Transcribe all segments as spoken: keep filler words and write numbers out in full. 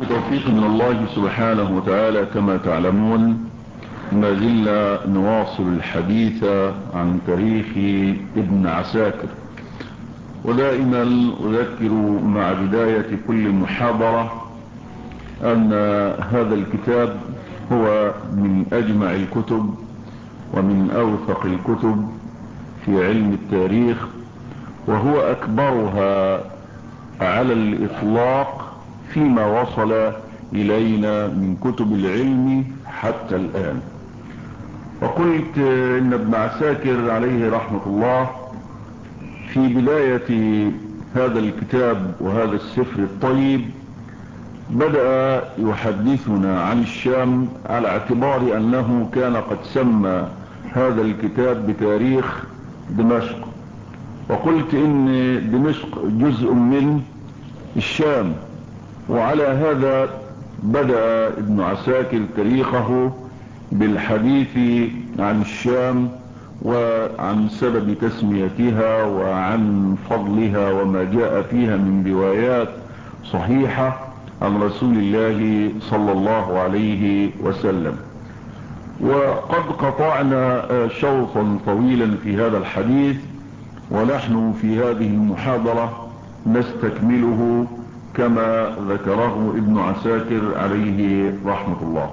بتوفيق من الله سبحانه وتعالى كما تعلمون، ما زلنا نواصل الحديث عن تاريخ ابن عساكر. ودائما أذكر مع بداية كل محاضرة أن هذا الكتاب هو من أجمع الكتب ومن أوثق الكتب في علم التاريخ، وهو أكبرها على الإطلاق فيما وصل إلينا من كتب العلم حتى الآن. وقلت إن ابن عساكر عليه رحمة الله في بداية هذا الكتاب وهذا السفر الطيب بدأ يحدثنا عن الشام على اعتبار أنه كان قد سمى هذا الكتاب بتاريخ دمشق، وقلت إن دمشق جزء من الشام، وعلى هذا بدأ ابن عساكر تاريخه بالحديث عن الشام وعن سبب تسميتها وعن فضلها وما جاء فيها من روايات صحيحة عن رسول الله صلى الله عليه وسلم. وقد قطعنا شوطا طويلا في هذا الحديث، ونحن في هذه المحاضرة نستكمله كما ذكره ابن عساكر عليه رحمة الله.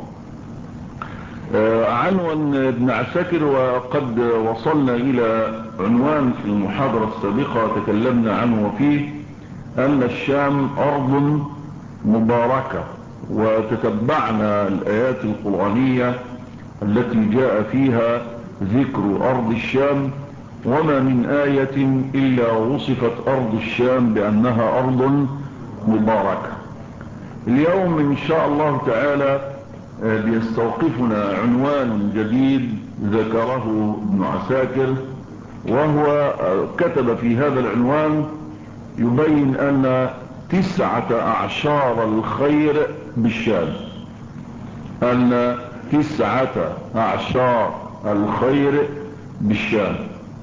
عنوان ابن عساكر، وقد وصلنا إلى عنوان في المحاضرة السابقة تكلمنا عنه وفيه أن الشام أرض مباركة، وتتبعنا الآيات القرآنية التي جاء فيها ذكر أرض الشام، وما من آية إلا وصفت أرض الشام بأنها أرض مباركة. اليوم إن شاء الله تعالى بيستوقفنا عنوان جديد ذكره ابن عساكر، وهو كتب في هذا العنوان يبين أن تسعة أعشار الخير بالشام، أن تسعة أعشار الخير بالشام.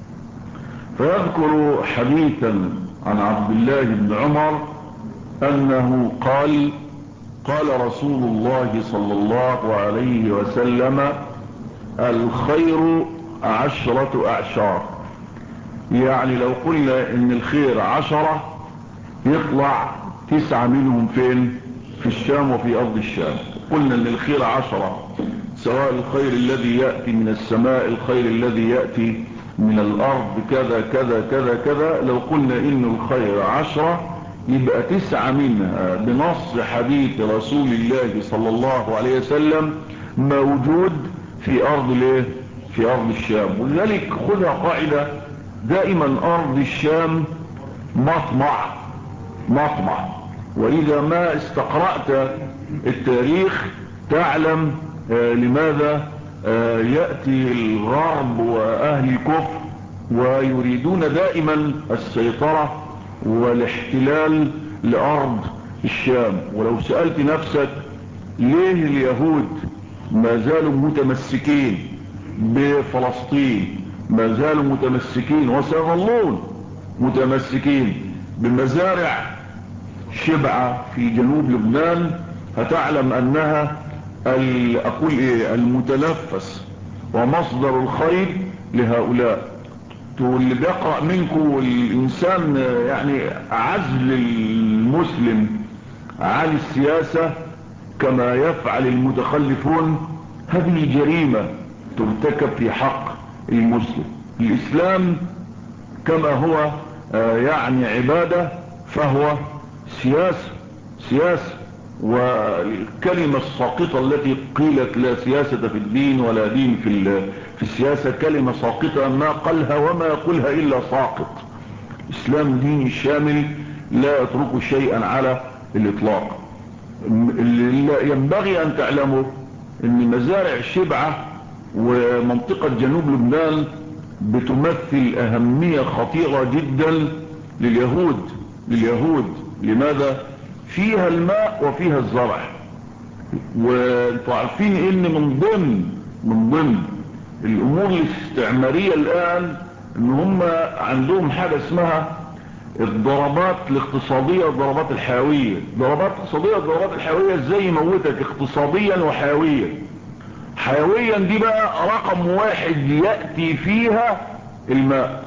فيذكر حديثا عن عبد الله بن عمر أنه قال قال رسول الله صلى الله عليه وسلم: الخير عشرة أعشار. يعني لو قلنا ان الخير عشرة يطلع تسعة منهم فين؟ في الشام وفي أرض الشام. قلنا ان الخير عشرة، سواء الخير الذي يأتي من السماء، الخير الذي يأتي من الأرض، كذا كذا كذا كذا. لو قلنا ان الخير عشرة يبقى تسعة منها بنص حديث رسول الله صلى الله عليه وسلم موجود في أرض الايه؟ في أرض الشام. ولذلك خذها قاعدة دائما: أرض الشام مطمع مطمع. وإذا ما استقرأت التاريخ تعلم آه لماذا آه يأتي الغرب وأهل الكفر ويريدون دائما السيطرة والاحتلال لأرض الشام. ولو سألت نفسك ليه اليهود ما زالوا متمسكين بفلسطين، ما زالوا متمسكين وسيظلون متمسكين بمزارع شبعة في جنوب لبنان، هتعلم أنها أقول إيه المتنفس ومصدر الخير لهؤلاء. واللي بيقرأ منكم والإنسان يعني عزل المسلم عن السياسة كما يفعل المتخلفون، هذه جريمة ترتكب في حق المسلم. الإسلام كما هو يعني عبادة فهو سياسة سياسة والكلمة الساقطة التي قيلت لا سياسة في الدين ولا دين في في السياسة كلمة ساقطة، ما قالها وما يقولها إلا ساقط. الإسلام دين شامل لا يترك شيئا على الإطلاق. اللي ينبغي أن تعلموا أن مزارع شبعة ومنطقة جنوب لبنان بتمثل أهمية خطيرة جدا لليهود لليهود لماذا؟ فيها الماء وفيها الزرع. وانتوا عارفين ان من ضمن من ضمن الامور الاستعمارية الان ان هم عندهم حاجة اسمها الضربات الاقتصادية والضربات الحيوية. ضربات اقتصادية والضربات الحيوية ازاي يموتك اقتصاديا وحيويا. حيويا دي بقى رقم واحد يأتي فيها الماء.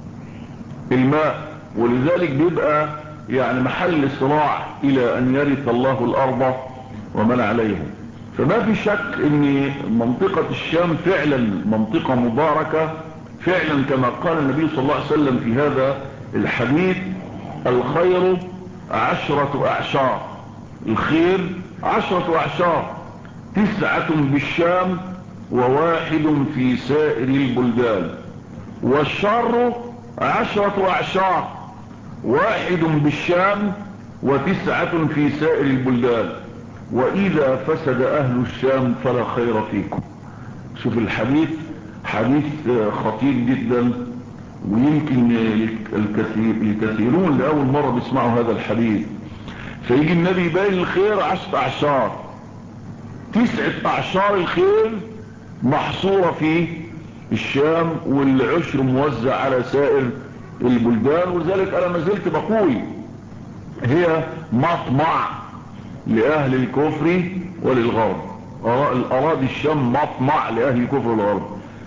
الماء، ولذلك بيبقى يعني محل صراع الى ان يرث الله الارض ومن عليها. فما في شك ان منطقة الشام فعلا منطقة مباركة فعلا، كما قال النبي صلى الله عليه وسلم في هذا الحديث: الخير عشرة اعشار. الخير عشرة اعشار، تسعة بالشام وواحد في سائر البلدان. والشر عشرة اعشار، واحد بالشام وتسعة في سائر البلدان. واذا فسد اهل الشام فلا خير فيكم. شوف الحديث، حديث خطير جدا، ويمكن الكثير الكثيرون لأول مرة بيسمعوا هذا الحديث. فيجي النبي يبين الخير عشرة اعشار، تسعة اعشار الخير محصورة في الشام، والعشر موزع على سائر البلدان. ولذلك انا ما زلت بقول هي مطمع لأهل الكفر وللغرب. الأراضي الشام مطمع لأهل الكفر والغرب،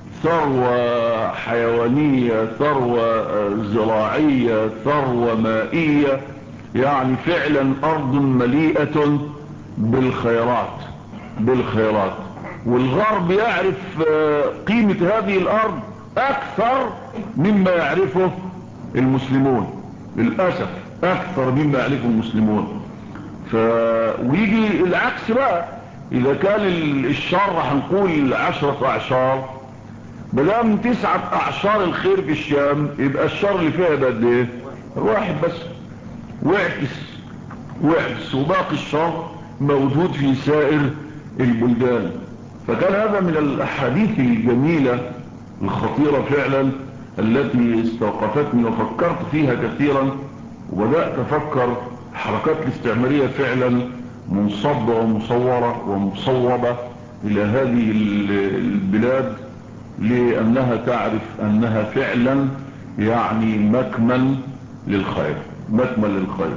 ثروة حيوانية، ثروة زراعية، ثروة مائية، يعني فعلا أرض مليئة بالخيرات بالخيرات. والغرب يعرف قيمة هذه الأرض أكثر مما يعرفه المسلمون، للأسف أكثر مما يعرفه المسلمون. ف... ويجي العكس بقى، إذا كان الشر هنقول عشرة أعشار، بلام تسعة أعشار الخير في الشام، يبقى الشر اللي فيها بقى قد إيه؟ واحد بس. واعكس واعكس وباقي الشر موجود في سائر البلدان. فكان هذا من الأحاديث الجميلة الخطيرة فعلا التي استوقفتني وفكرت فيها كثيرا، وبدأت أفكر الحركات الاستعمارية فعلا منصبة ومصورة ومصوبة إلى هذه البلاد، لأنها تعرف أنها فعلا يعني مكمن للخير، مكمن للخير.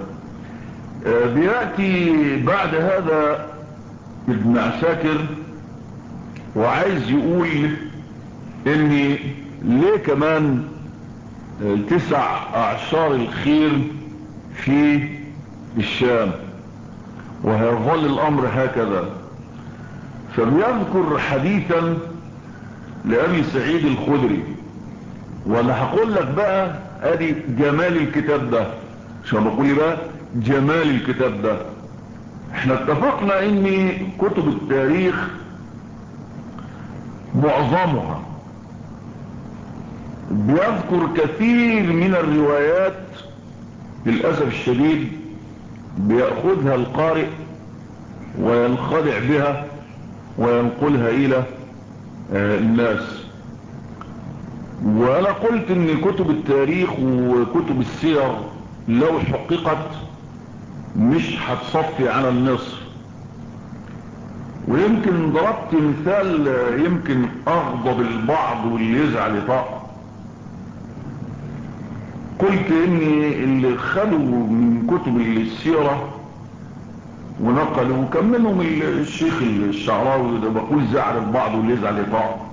بيأتي بعد هذا ابن عساكر وعايز يقول ان ليه كمان تسع اعشار الخير في الشام وهيظل الامر هكذا. فبيذكر حديثا لأبي سعيد الخدري، وانا هقول لك بقى ادي جمال الكتاب ده. شو بقول بقى جمال الكتاب ده؟ احنا اتفقنا ان كتب التاريخ معظمها بيذكر كثير من الروايات للأسف الشديد بيأخذها القارئ وينخدع بها وينقلها إلى الناس. وأنا قلت إن كتب التاريخ وكتب السير لو حققت مش هتصفي على النصر. ويمكن ضربت مثال يمكن أغضب البعض واللي يزعل يطاق. قلت إن اللي خلوا من كتب السيرة ونقلوا، وكان منهم الشيخ الشعراوي ده، بقول زعل البعض واللي يزعل يطاق،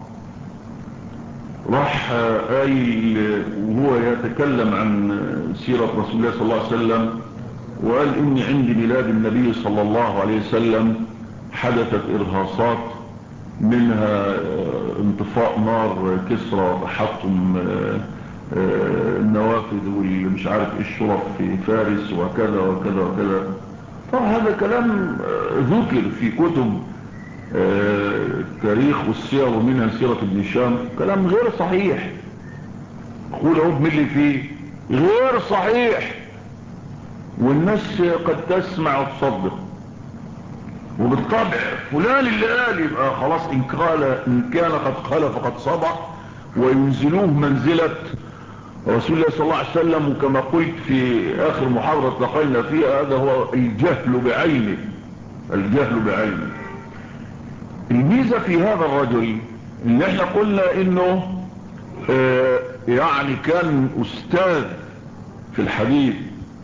راح قايل وهو يتكلم عن سيرة رسول الله صلى الله عليه وسلم، وقال إني عند ميلاد النبي صلى الله عليه وسلم حدثت إرهاصات، منها انطفاء نار كسرى وتحطم النوافذ واللي مش عارف الشرف في فارس وكذا وكذا وكذا. طبعا هذا كلام ذكر في كتب التاريخ والسير ومنها سيرة ابن هشام، كلام غير صحيح. قول اهو بملي فيه غير صحيح، والناس قد تسمع وتصدق. وبالطبع فلان اللي قال يبقى خلاص إن قال إن كان قد قال فقد صدق، وينزلوه منزلة رسول الله صلى الله عليه وسلم. وكما قلت في آخر محاضرة لقينا فيها، هذا هو الجهل بعينه، الجهل بعينه. الميزة في هذا الرجل ان احنا قلنا انه آه يعني كان استاذ في الحديث،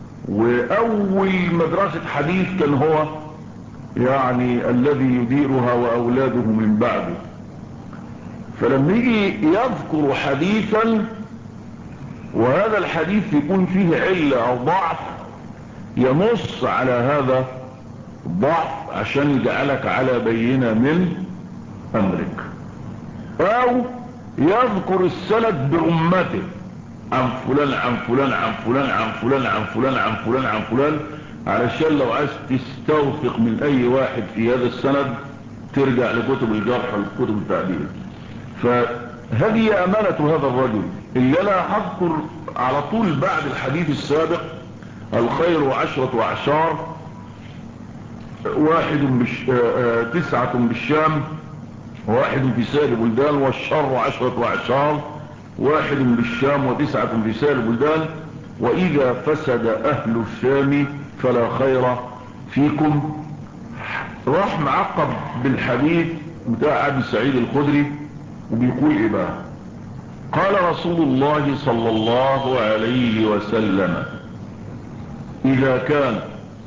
واول مدرسة حديث كان هو يعني الذي يديرها واولاده من بعده. فلما يجي يذكر حديثا وهذا الحديث يكون فيه علة او ضعف، ينص على هذا الضعف عشان يجعلك على بينة من امرك، او يذكر السند برمته عن فلان عن فلان عن فلان عن فلان عن فلان عن فلان عن فلان، علشان لو عايز تستوثق من اي واحد في هذا السند ترجع لكتب الجرح والكتب التعديل. فهذه امانة هذا الرجل اللي انا هذكر على طول بعد الحديث السابق: الخير عشرة وعشار، واحد بش... آآ آآ تسعة بالشام، واحد في سائر البلدان، والشر عشرة وعشار، واحد بالشام وتسعة في سائر البلدان، وإذا فسد أهل الشام فلا خير فيكم. راح معقب بالحديث بتاع أبي سعيد الخدري وبيقول إيه بقى؟ قال رسول الله صلى الله عليه وسلم: إذا كان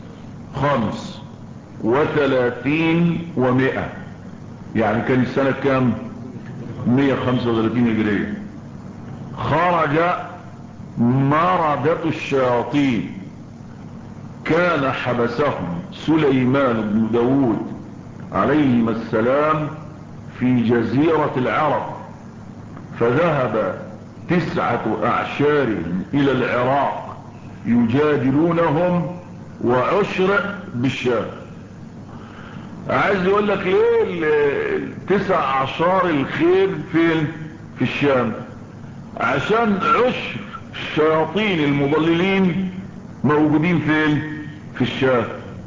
خمس وثلاثين ومئة، يعني كان السنة كام؟ مئة وخمسة وثلاثين هجرية، خرج مردة الشياطين كان حبسهم سليمان بن داود عليهما السلام في جزيرة العرب، فذهب تسعة أعشار إلى العراق يجادلونهم وعشر بالشام. عايز يقول لك ليه التسع أعشار الخير فين؟ في الشام، عشان عشر الشياطين المضللين موجودين فين؟ في الشام.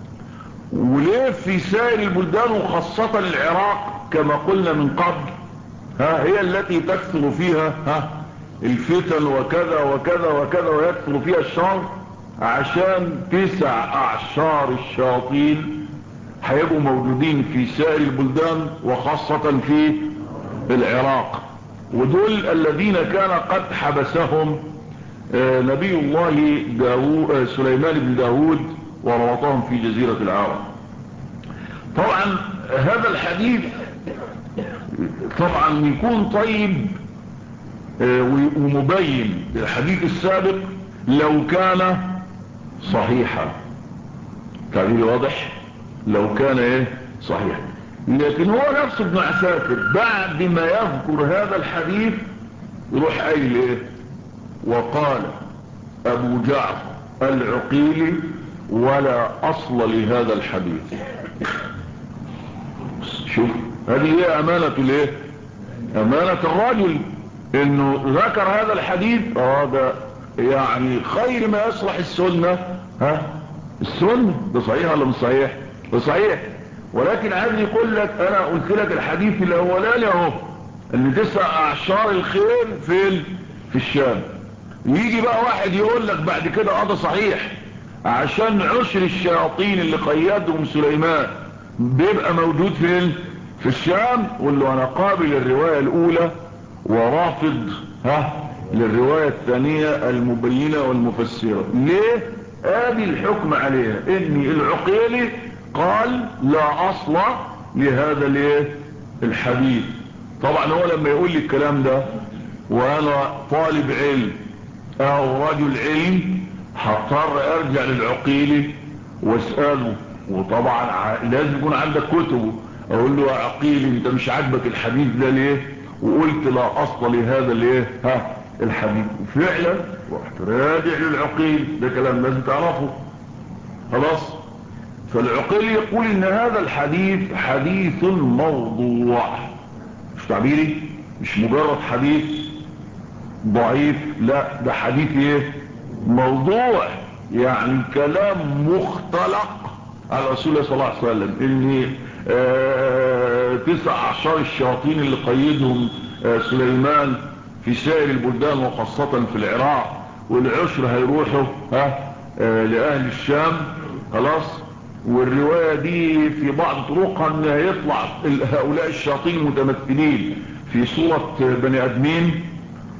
وليه في سائر البلدان وخاصة العراق كما قلنا من قبل، ها هي التي تكثر فيها ها الفتن وكذا وكذا وكذا ويكثر فيها الشر، عشان تسع أعشار الشياطين هيبقوا موجودين في سائر البلدان وخاصة في العراق. ودول الذين كان قد حبسهم نبي الله داود سليمان بن داود وربطهم في جزيرة العرب. طبعا هذا الحديث طبعا يكون طيب ومبين الحديث السابق لو كان صحيحا، تعبير واضح، لو كان ايه صحيح. لكن هو نفسه ابن عساكر بعد ما يذكر هذا الحديث يروح قايل ايه: وقال ابو جعفر العقيلي ولا اصل لهذا الحديث. شوف هذه هي امانة الايه؟ امانة الرجل، انه ذكر هذا الحديث. اه ده يعني خير ما يصلح السنة. ها السنة ده صحيح ولا مش صحيح؟ ده صحيح، ولكن عايز يقول لك انا قلت لك الحديث الاولاني اهو ان تسع اعشار الخير فين؟ في الشام. يجي بقى واحد يقول لك بعد كده اه ده صحيح عشان عشر الشياطين اللي قيدهم سليمان بيبقى موجود فين؟ في الشام. قول له انا قابل الرواية الاولى ورافض ها للرواية الثانية المبينة والمفسرة. ليه؟ ادي الحكم عليها ان العقيلي قال لا اصل لهذا الايه الحديث. طبعا هو لما يقول لي الكلام ده وانا طالب علم او رجل علم هضطر ارجع للعقيلي واسأله، وطبعا لازم يكون عندك كتبه. اقول له يا عقيلي انت مش عاجبك الحديث ده ليه؟ وقلت لا اصل لهذا الايه ها الحديث. فعلا رحت راجع للعقيل، ده كلام لازم تعرفه خلاص. فالعقيل يقول ان هذا الحديث حديث موضوع، مش تعبيري، مش مجرد حديث ضعيف، لا ده حديث ايه موضوع، يعني كلام مختلق على رسول الله صلى الله عليه وسلم. ان آه تسع اعشار الشياطين اللي قيدهم آه سليمان في سائر البلدان وخاصة في العراق، والعشر هيروحوا ها آه لأهل الشام خلاص. والرواية دي في بعض طرقها ان هيطلع هؤلاء الشياطين متمثلين في صورة بني ادمين،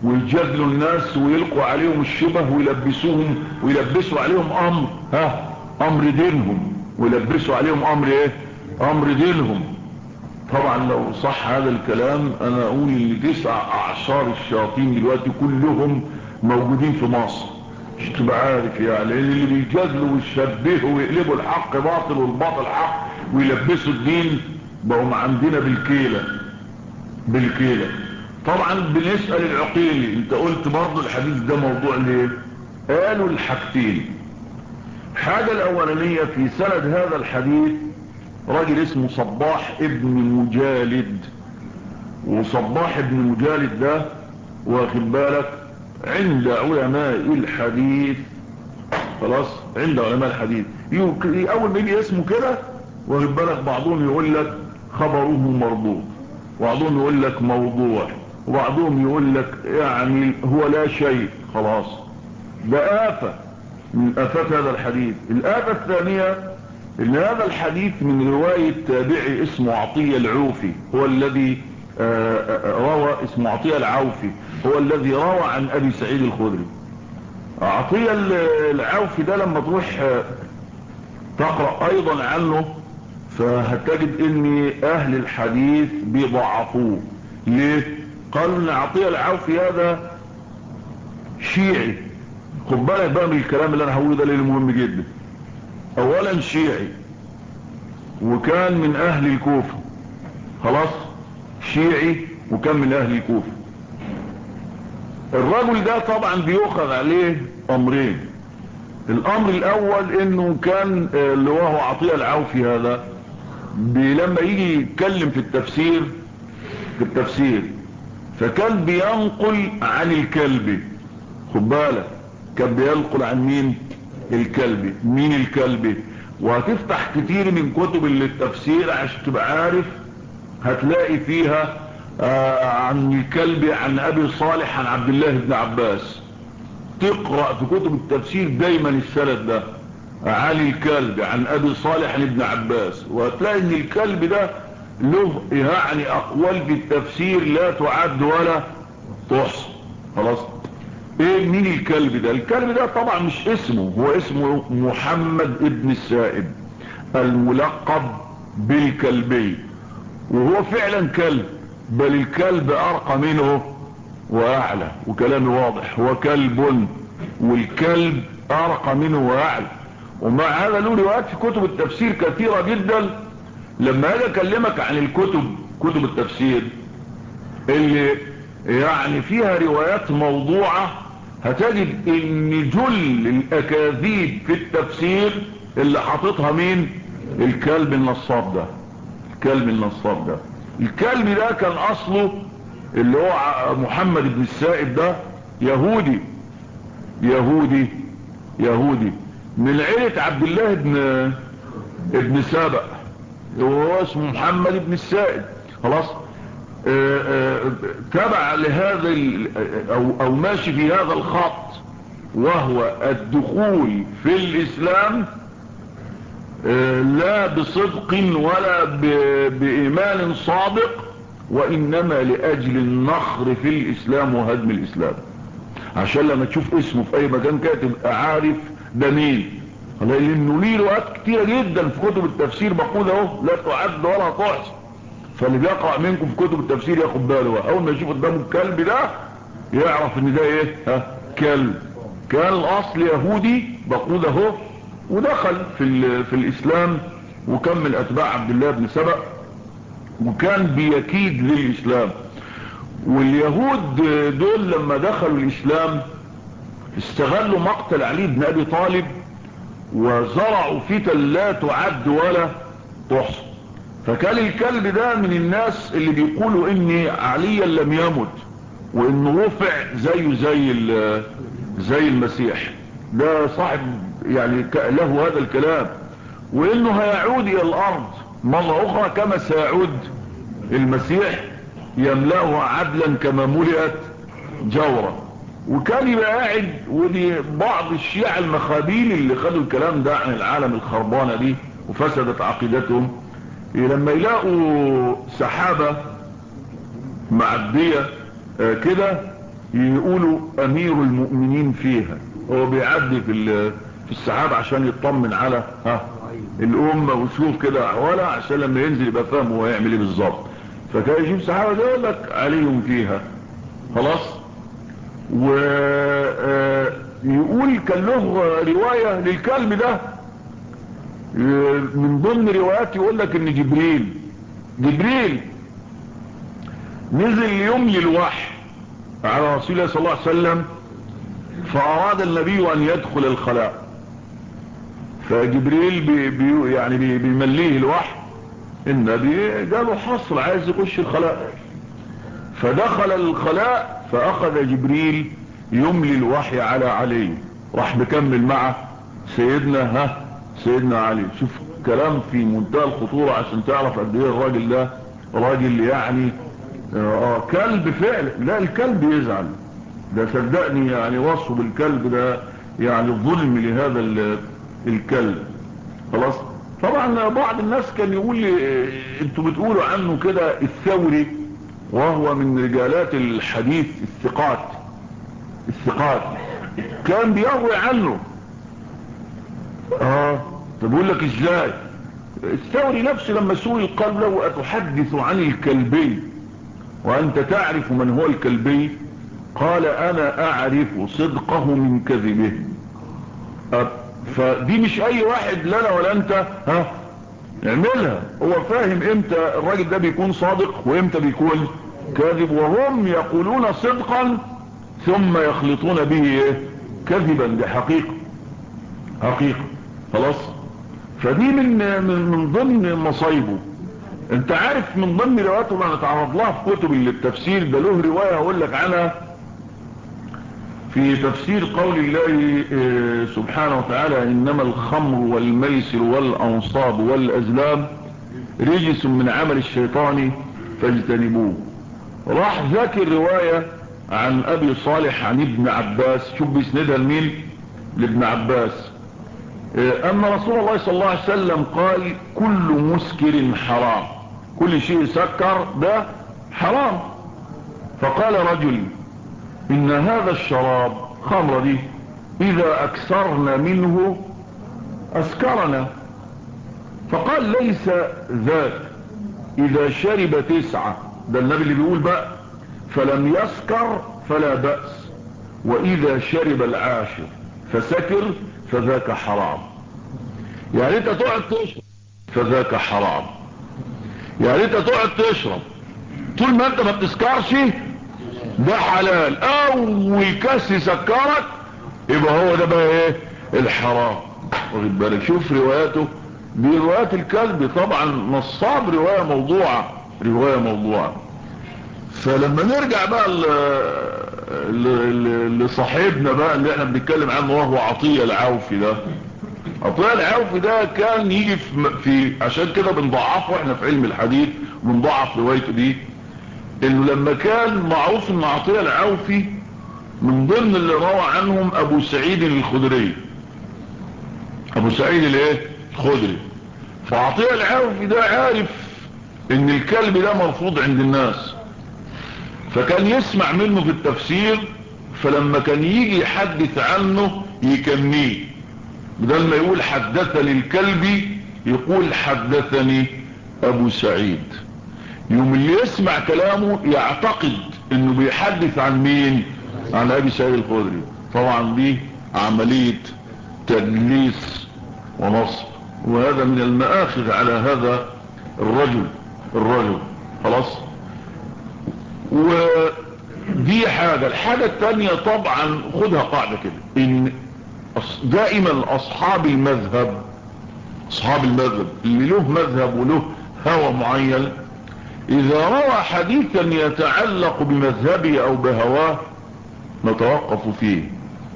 ويجادلوا الناس ويلقوا عليهم الشبه ويلبسوهم ويلبسوا عليهم امر ها امر دينهم، ويلبسوا عليهم امر ايه امر دينهم. طبعا لو صح هذا الكلام انا اقول ان تسع اعشار الشياطين دلوقتي كلهم موجودين في مصر، مش تبقى عارف يعني اللي بيجادلوا ويشبهوا ويقلبوا الحق باطل والباطل حق ويلبسوا الدين بقوا عندنا بالكيلة بالكيلة. طبعا بنسأل العقيلي انت قلت برضو الحديث ده موضوع ليه؟ قالوا الحاجتين. حاجة الاولانية في سند هذا الحديث راجل اسمه صباح ابن مجالد، وصباح ابن مجالد ده واخد بالك عند علماء الحديث، خلاص عند علماء الحديث اول ما يجي اسمه كده واخد بالك بعضهم يقول لك خبره مردود، وبعضهم يقول لك موضوع، وبعضهم يقول لك يعني هو لا شيء. خلاص ده آفة من آفات هذا الحديث. الآفة الثانية ان هذا الحديث من رواية تابعي اسمه عطية العوفي، هو الذي روى اسمه عطية العوفي هو الذي روى عن ابي سعيد الخدري. عطية العوفي ده لما تروح تقرأ ايضا عنه فهتجد ان اهل الحديث بيضعفوه. ليه؟ قالوا ان عطية العوفي هذا شيعي. خد بالك بقى من الكلام اللي انا هقوله ده ليه مهم جدا. اولا شيعي وكان من اهل الكوفة، خلاص شيعي وكان من اهل الكوفة. الرجل ده طبعا بيؤخذ عليه امرين. الامر الاول انه كان اللي هو عطية العوفي هذا لما يجي يتكلم في التفسير في التفسير فكان بينقل عن الكلبي. خد بالك كان بينقل عن مين؟ الكلبي. مين الكلبي؟ وهتفتح كتير من كتب التفسير عشان تبقى عارف هتلاقي فيها آه عن الكلبي عن ابي صالح عن عبد الله بن عباس. تقرأ في كتب التفسير دايما السند ده عن الكلبي عن ابي صالح عن ابن عباس، وهتلاقي ان الكلب ده له يعني اقوال في التفسير لا تعد ولا تحصى. خلاص ايه مين الكلب ده؟ الكلب ده طبعا مش اسمه، هو اسمه محمد ابن السائب الملقب بالكلبي، وهو فعلا كلب، بل الكلب ارقى منه واعلى، وكلامي واضح، هو كلب والكلب ارقى منه واعلى. ومع هذا له روايات في كتب التفسير كثيرة جدا. لما اجي اكلمك عن الكتب كتب التفسير اللي يعني فيها روايات موضوعة هتجد ان جل الاكاذيب في التفسير اللي حاططها مين؟ الكلب النصاب ده. الكلب النصاب ده الكلب ده كان اصله اللي هو محمد بن السائب ده يهودي يهودي يهودي من عيلة عبد الله بن ابن سابق، وهو اسمه محمد بن السائب. خلاص آآ آآ تبع لهذا او, أو ماشي في هذا الخط، وهو الدخول في الاسلام لا بصدق ولا بإيمان صادق، وإنما لأجل النخر في الإسلام وهدم الإسلام، عشان لما تشوف اسمه في أي مكان كده تبقى عارف ده مين. لأنه ليه روايات كتيرة جدا في كتب التفسير بقول اهو لا تعد ولا تحصى. فاللي بيقرأ منكم في كتب التفسير ياخد باله، أول ما يشوف قدامه الكلب ده يعرف إن ده إيه؟ ها كلب. كان الأصل يهودي بقول اهو، ودخل في في الاسلام وكان من اتباع عبد الله بن سبأ، وكان بيكيد للاسلام. واليهود دول لما دخلوا الاسلام استغلوا مقتل علي بن ابي طالب وزرعوا فتن لا تعد ولا تحصى. فكان الكلب ده من الناس اللي بيقولوا ان عليا لم يمت وانه رفع زيه زي زي المسيح. ده صاحب يعني له هذا الكلام، وانه هيعود الى الارض مرة اخرى كما سيعود المسيح يملأها عدلا كما ملئت جورا. وكان يبقى قاعد، ودي بعض الشيعة المخابيل اللي خدوا الكلام ده عن العالم الخربانة دي وفسدت عقيدتهم، لما يلاقوا سحابة معدية كده يقولوا امير المؤمنين فيها، هو بيعدي في في السحاب عشان يطمن على ها الامه ويشوف كده احوالها عشان لما ينزل يبقى فاهم هو هيعمل ايه بالظبط. فكان يجيب سحابه ده يقول لك علي فيها خلاص. ويقول كان له روايه للكلب ده، من ضمن روايات يقول لك ان جبريل جبريل نزل يملي الوحي على رسول الله صلى الله عليه وسلم، فاراد النبي ان يدخل الخلاء، فجبريل بي بي يعني بي بيمليه الوحي، النبي قالوا حصر عايز يخش الخلاء، فدخل الخلاء فاخذ جبريل يملي الوحي على علي، راح بكمل مع سيدنا ها سيدنا علي. شوف كلام في منتهى الخطورة عشان تعرف قد ايه الراجل ده راجل يعني اه كلب فعلا. لا الكلب يزعل ده صدقني، يعني وصفه بالكلب ده يعني ظلم لهذا الكلب خلاص. طبعا بعض الناس كان يقول لي انتوا بتقولوا عنه كده الثوري، وهو من رجالات الحديث الثقات الثقات كان بيروي عنه. اه طب اقول لك ازاي؟ الثوري نفسه لما سئل قال له اتحدث عن الكلبي وانت تعرف من هو الكلبي؟ قال انا اعرف صدقه من كذبه. فدي مش اي واحد لا انا ولا انت ها نعملها، هو فاهم امتى الراجل ده بيكون صادق وامتى بيكون كاذب، وهم يقولون صدقا ثم يخلطون به ايه كذبا. دي حقيقة حقيقة خلاص. فدي من من, من ضمن مصايبه. انت عارف من ضمن رواياته اللي هنتعرض لها في كتب التفسير ده، له رواية هقول لك عنها في تفسير قول الله سبحانه وتعالى انما الخمر والميسر والانصاب والازلام رجس من عمل الشيطان فاجتنبوه. راح ذاكر رواية عن ابي صالح عن ابن عباس، شوف بيسندها لمين؟ لابن عباس، ان رسول الله صلى الله عليه وسلم قال كل مسكر حرام، كل شيء سكر ده حرام. فقال رجل ان هذا الشراب خمر دي اذا اكثرنا منه اسكرنا. فقال ليس ذاك، اذا شرب تسعة، ده النبي اللي بيقول بقى، فلم يسكر فلا بأس، واذا شرب العاشر فسكر فذاك حرام. يعني انت تقعد تشرب فذاك حرام، يعني انت تقعد تشرب طول ما انت ما بتسكرش ده حلال، اول كاس يسكرك يبقى هو ده بقى ايه الحرام. واخد بالك؟ شوف رواياته دي روايات الكلب طبعا نصاب رواية موضوعة رواية موضوعة. فلما نرجع بقى لصاحبنا بقى اللي احنا بنتكلم عنه وهو عطية العوفي ده، عطية العوفي ده كان يجي في, في عشان كده بنضعفه احنا في علم الحديث وبنضعف روايته دي، انه لما كان معروف ان عطية العوفي من ضمن اللي روى عنهم ابو سعيد الخدري، ابو سعيد الايه الخدري. فعطية العوفي ده عارف ان الكلب ده مرفوض عند الناس، فكان يسمع منه في التفسير، فلما كان يجي يحدث عنه يكنيه، بدل ما يقول حدثني الكلبي يقول حدثني ابو سعيد. يوم اللي يسمع كلامه يعتقد انه بيحدث عن مين؟ عن ابي سعيد الخدري. طبعا دي عملية تدليس ونصب، وهذا من المآخذ على هذا الرجل الرجل خلاص. ودي حاجة. الحاجة التانية طبعا خدها قاعدة كده، ان دائما اصحاب المذهب اصحاب المذهب اللي له مذهب وله هوى معين، اذا روى حديثا يتعلق بمذهبه او بهواه نتوقف فيه،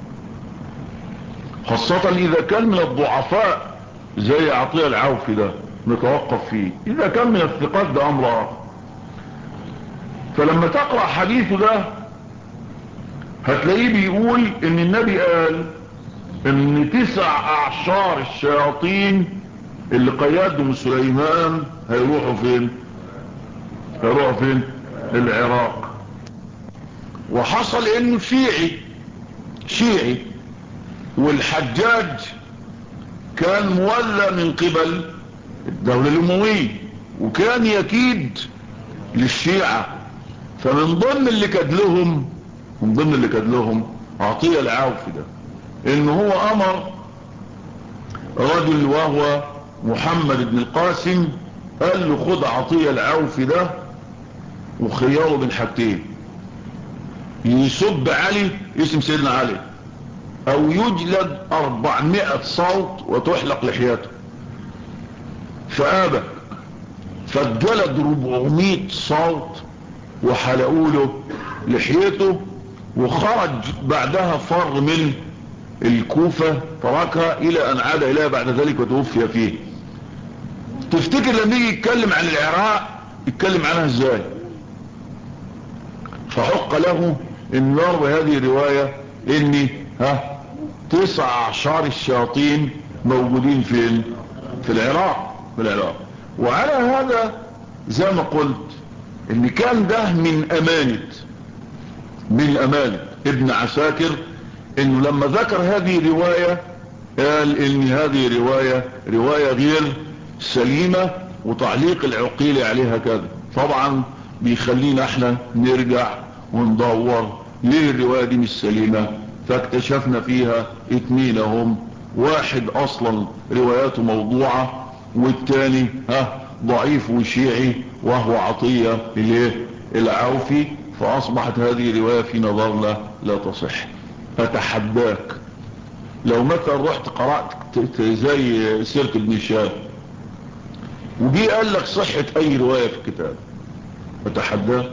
خاصة اذا كان من الضعفاء زي عطية العوفي ده نتوقف فيه. اذا كان من الثقات ده امر اخر. فلما تقرأ حديثه ده هتلاقيه بيقول ان النبي قال ان تسع اعشار الشياطين اللي قيادهم سليمان هيروحوا فين؟ هيروحوا فين؟ العراق. وحصل انه شيعي شيعي والحجاج كان مولى من قبل الدولة الأموية وكان يكيد للشيعة. فمن ضمن اللي كاد لهم من ضمن اللي كاد لهم عطية العوفي ده، ان هو امر رجل وهو محمد بن القاسم، قال له خد عطية العوفي ده وخياره بين حاجتين، يسب علي اسم سيدنا علي او يجلد اربعمائة صوت وتحلق لحياته. فآبى، فاتجلد اربعمائة صوت وحلقوا له لحيته، وخرج بعدها فر من الكوفة تركها الى ان عاد اليها بعد ذلك وتوفي فيه. تفتكر لما يجي يتكلم عن العراق يتكلم عنها ازاي؟ فحق له ان يروي هذه الرواية ان ها تسع عشر الشياطين موجودين فين؟ في العراق في العراق وعلى هذا زي ما قلت ان كان ده من امانة من امانة ابن عساكر، انه لما ذكر هذه الرواية قال ان هذه رواية رواية غير سليمة وتعليق العقيل عليها كذا. طبعا بيخلينا احنا نرجع وندور ليه الرواية دي مش سليمة، فاكتشفنا فيها اتنين هم، واحد اصلا رواياته موضوعة والتاني ها ضعيف وشيعي وهو عطية الايه العوفي، فاصبحت هذه الرواية في نظرنا لا تصح. اتحداك لو مثلا رحت قرأت زي سيرة ابن شهاب وجي قال لك صحة اي رواية في الكتاب، اتحداك،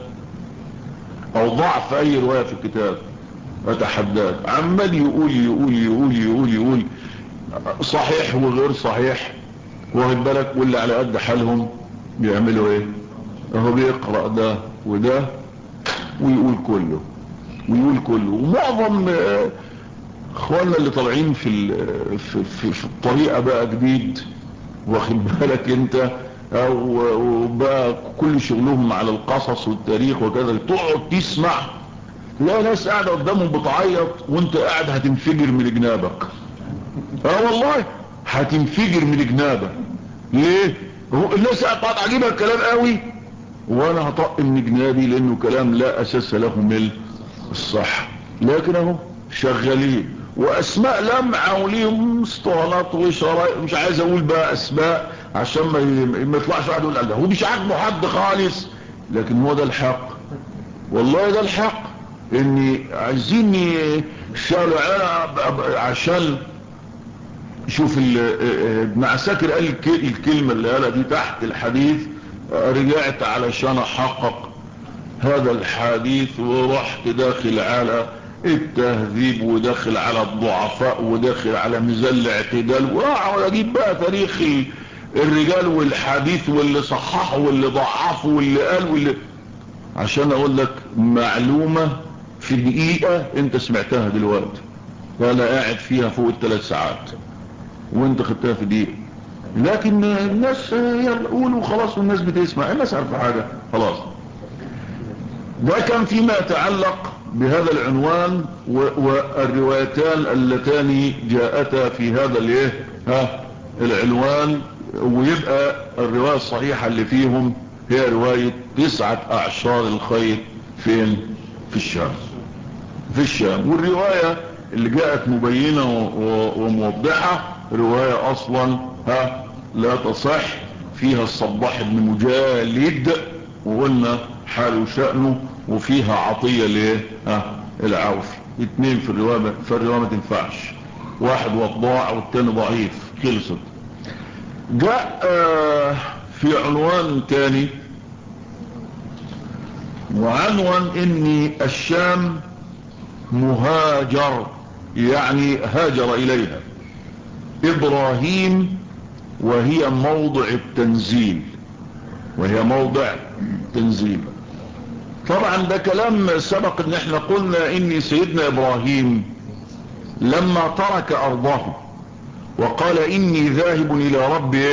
او ضعف اي رواية في الكتاب، اتحداك. عمال يقول يقول يقول يقول يقول صحيح وغير صحيح، واخد بالك، واللي على قد حالهم بيعملوا ايه؟ هو بيقرأ ده وده ويقول كله ويقول كله. ومعظم اخواننا اللي طالعين في, في, في, في الطريقة بقى جديد، واخد بالك انت، او بقى كل شغلهم على القصص والتاريخ وكذا، تقعد تسمع لا ناس قاعدة قدامهم بتعيط وانت قاعد هتنفجر من جنابك. اه والله هتنفجر من جنابك. ليه؟ هو الناس قاعد عجيبها الكلام قوي وانا هطق من جنابي لانه كلام لا اساس له من الصح، لكن اهو شغالين واسماء لمعة وليهم اسطوانات وشرايط، مش عايز اقول بقى اسماء عشان ما يطلعش واحد يقول لا هو مش عاجبه حد خالص، لكن هو ده الحق، والله ده الحق. اني عايزين شارع عشان شوف ابن عساكر قال الكلمة اللي قالها دي تحت الحديث، رجعت علشان احقق هذا الحديث ورحت داخل على التهذيب وداخل على الضعفاء وداخل على ميزان الاعتدال واقعد اجيب بقى تاريخ الرجال والحديث واللي صححه واللي ضعفه واللي قال واللي، عشان اقول لك معلومة في دقيقة انت سمعتها دلوقتي وانا قاعد فيها فوق الثلاث ساعات وانت خدتها في دقيقة. لكن الناس يلا قولوا خلاص والناس بتسمع، الناس عارفة حاجة خلاص. ده كان فيما يتعلق بهذا العنوان والروايتان اللتان جاءتا في هذا الايه ها العنوان. ويبقى الرواية الصحيحة اللي فيهم هي رواية تسعة اعشار الخير فين؟ في الشام في الشام. والرواية اللي جاءت مبينة وموضحة رواية اصلا ها لا تصح، فيها الصباح بن مجالد وقلنا حاله وشأنه، وفيها عطية ليه ها العوفي. اتنين في الرواية، في الرواية ما تنفعش، واحد وضاع والتاني ضعيف، خلصت. جاء آه في عنوان تاني وعنوان ان الشام مهاجر، يعني هاجر اليها ابراهيم وهي موضع التنزيل وهي موضع تنزيل. طبعا ده كلام سبق ان احنا قلنا ان سيدنا ابراهيم لما ترك ارضه وقال اني ذاهب الى ربي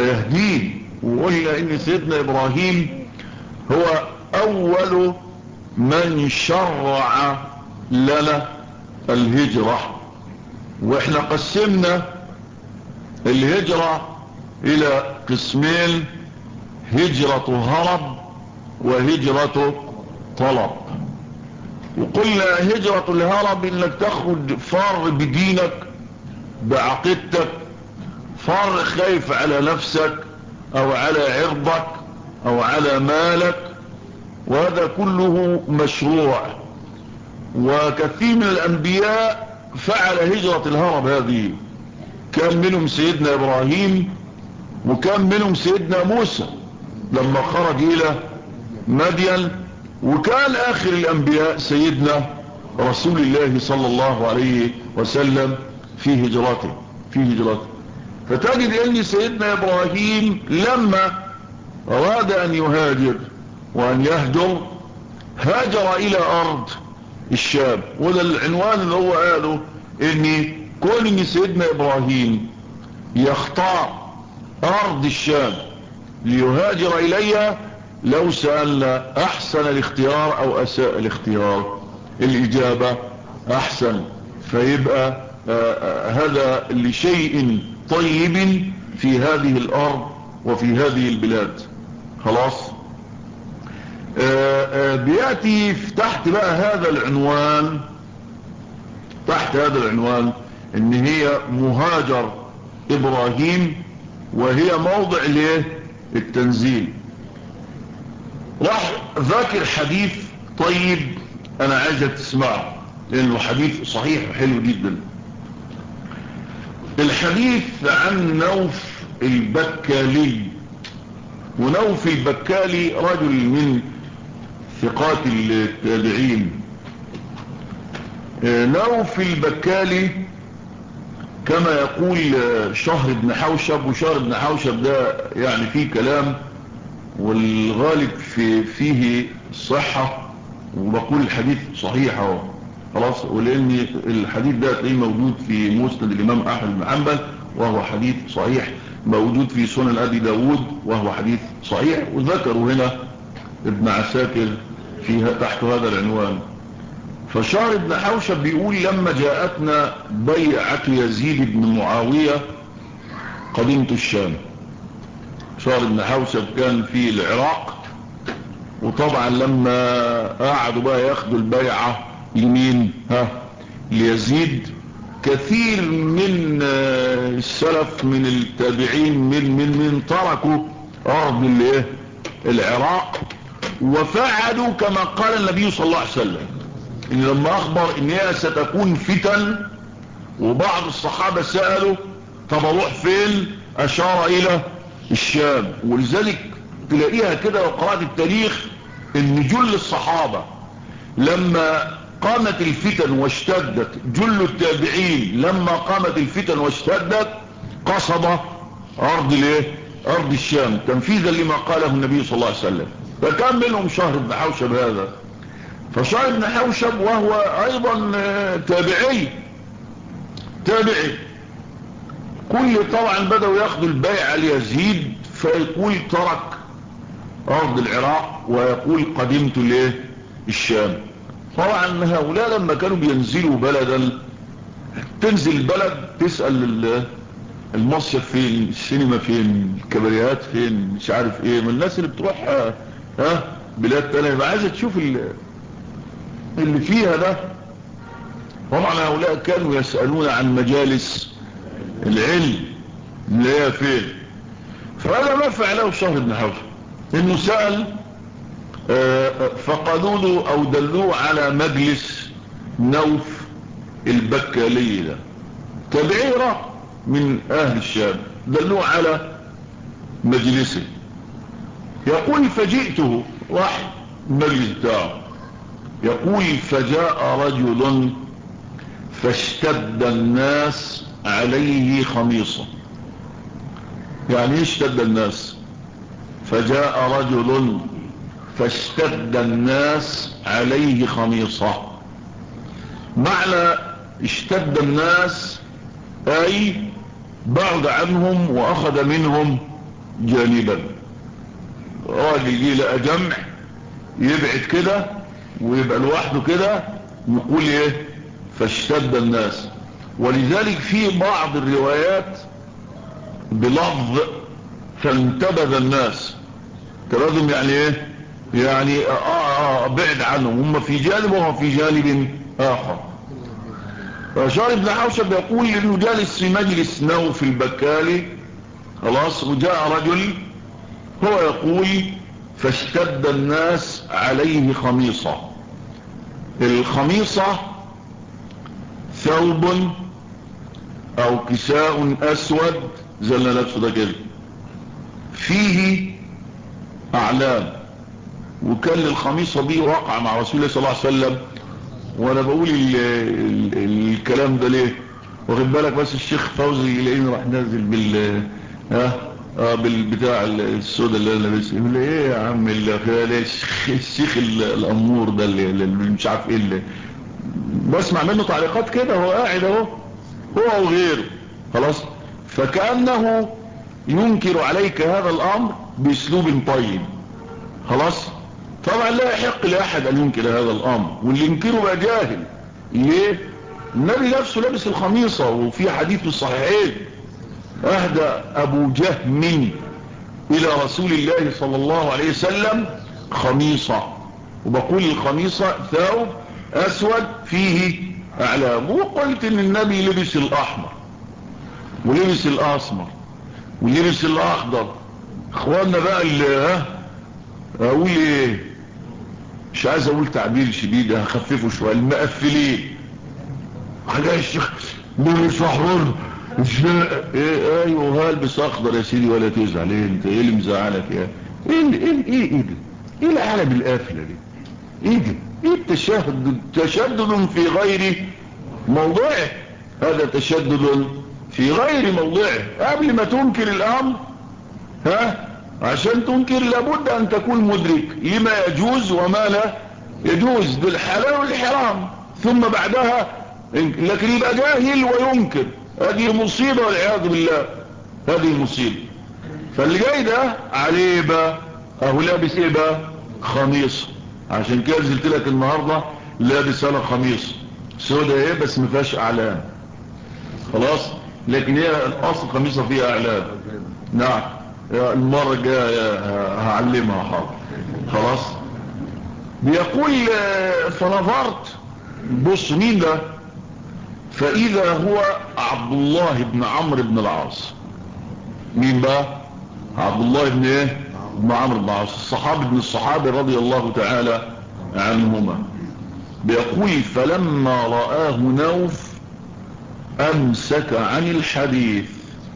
سيهدين، وقلنا ان سيدنا ابراهيم هو اول من شرع لنا الهجرة. واحنا قسمنا الهجرة الى قسمين: هجرة هرب وهجرة طلب. وقلنا هجرة الهرب انك تاخد فار بدينك بعقيدتك، فار خايف على نفسك او على عرضك او على مالك، وهذا كله مشروع. وكثير من الانبياء فعل هجرة الهرب هذه، كان منهم سيدنا ابراهيم وكان منهم سيدنا موسى لما خرج الى مدين، وكان اخر الانبياء سيدنا رسول الله صلى الله عليه وسلم في هجرته في هجرته فتجد ان سيدنا ابراهيم لما اراد ان يهاجر وان يهجر هاجر الى ارض الشام. وده العنوان اللي هو قاله، ان كون ان سيدنا ابراهيم يختار ارض الشام ليهاجر اليها، لو سألنا احسن الاختيار او اساء الاختيار، الاجابة احسن. فيبقى آآ آآ هذا لشيء طيب في هذه الارض وفي هذه البلاد. خلاص. آآ آآ بيأتي تحت بقى هذا العنوان، تحت هذا العنوان ان هي مهاجر ابراهيم، وهي موضع ليه التنزيل. راح ذاكر حديث طيب انا عايزك تسمعه لانه حديث صحيح وحلو جدا. الحديث عن نوف البكالي. ونوف البكالي رجل من ثقات التابعين. نوف البكالي كما يقول شهر بن حوشب، وشهر بن حوشب ده يعني فيه كلام، والغالب في فيه صحة، وبقول الحديث صحيح اهو خلاص. ولان الحديث ده تلاقيه موجود في مسند الامام احمد بن حنبل وهو حديث صحيح، موجود في سنن ابي داود وهو حديث صحيح، وذكروا هنا ابن عساكر فيها تحت هذا العنوان. فشهر بن حوشب بيقول لما جاءتنا بيعة يزيد بن معاوية قدمت الشام. شهر بن حوشب كان في العراق، وطبعا لما قعدوا بقى ياخدوا البيعة لمين؟ ها ليزيد. كثير من السلف من التابعين من من من تركوا ارض الايه العراق، وفعلوا كما قال النبي صلى الله عليه وسلم، ان لما اخبر ان هي ستكون فتن، وبعض الصحابة سألوا طب اروح فين؟ اشار الى الشام. ولذلك تلاقيها كده لو قرأت التاريخ ان جل الصحابة لما قامت الفتن واشتدت، جل التابعين لما قامت الفتن واشتدت قصد ارض الايه ارض الشام تنفيذا لما قاله النبي صلى الله عليه وسلم. فكان منهم شهر بن حوشب هذا. فشهر بن حوشب وهو ايضا تابعي تابعي كل طبعا بدأوا ياخدوا البيع ليزيد، فيقول ترك ارض العراق ويقول قدمت ليه الشام. طبعا هؤلاء لما كانوا بينزلوا بلدا، تنزل البلد تسأل المصيف فين، السينما فين، الكباريات فين، مش عارف ايه، من الناس اللي بتروح ها بلاد تانية عايزة تشوف اللي فيها ده. طبعا هؤلاء كانوا يسألون عن مجالس العلم اللي هي فين. فهذا ما فعله شهر بن حوشب، انه سأل فقالوا له او دلوه على مجلس نوف البكالي ده، تابعيرة من اهل الشام، دلوه على مجلسه. يقول فجئته، راح المجلس بتاعه، يقول فجاء رجل فاشتد الناس عليه خميصة. يعني ايه اشتد الناس؟ فجاء رجل فاشتد الناس عليه خميصة. معنى اشتد الناس اي بعد عنهم واخذ منهم جانبا. راجل يجي لقى جمع يبعد كده ويبقى لوحده كده يقول ايه فاشتد الناس. ولذلك في بعض الروايات بلفظ فانتبذ الناس، تبذهم يعني ايه يعني آه آه بعد عنهم، هم في جانب وهم في جانب اخر. فشار ابن حوشب يقول انه جالس في مجلس نوف البكالي خلاص، وجاء رجل هو يقول فاشتد الناس عليه خميصة. الخميصة ثوب او كساء اسود زي اللي لابسه ده كده، فيه اعلام. وكان الخميصة دي وقع مع رسول الله صلى الله عليه وسلم. وانا بقول ال ال الكلام ده ليه؟ واخد بالك بس الشيخ فوزي يلاقيني راح نازل بال ها اه بالبتاع السودا اللي انا لابسها، يقول لي ايه يا عم الشيخ الامور ده اللي مش عارف ايه اللي بسمع منه تعليقات كده، هو قاعد اهو هو وغيره خلاص. فكأنه ينكر عليك هذا الامر باسلوب طيب خلاص. طبعا لا يحق لاحد ان ينكر هذا الامر، واللي ينكره بقى جاهل. ليه؟ النبي نفسه لابس الخميصة، وفي حديث في الصحيحين اهدى ابو جهم الى رسول الله صلى الله عليه وسلم خميصة، وبقول الخميصة ثوب اسود فيه اعلام. وقلت ان النبي لبس الاحمر ولبس الاسمر ولبس الاخضر. اخواننا بقى اللي ها اقول ايه مش عايز اقول تعبير شديد هخففه شوية، المقفلين حاجة الشيخ لبس احمر ايه ايوه هلبس اخضر يا سيدي ولا تزعل. ايه انت ايه اللي مزعلك يا ايه ايه ايه ايه ده ايه العالم القافله دي ايه ده ايه التشدد تشدد في غير موضعه. هذا تشدد في غير موضعه. قبل ما تنكر الامر ها عشان تنكر لابد ان تكون مدرك لما يجوز وما لا يجوز بالحلال والحرام، ثم بعدها لكن يبقى جاهل وينكر، هذه مصيبة والعياذ بالله، هذه مصيبة. فاللي جاي ده عليه بقى اهو لابس ايه بقى خميص. عشان كده نزلت لك النهاردة لابس انا خميص سودا ايه بس ما فيهاش اعلام خلاص، لكن هي الاصل خميصة فيها اعلام. نعم المرة الجاية هعلمها حاضر خلاص. بيقول فنظرت بص مين ده، فاذا هو عبد الله بن عمرو بن العاص. مين بقى عبد الله بن ايه بن عمرو بن العاص، الصحابي ابن الصحابي رضي الله تعالى عنهما. بيقول فلما رآه نوف امسك عن الحديث.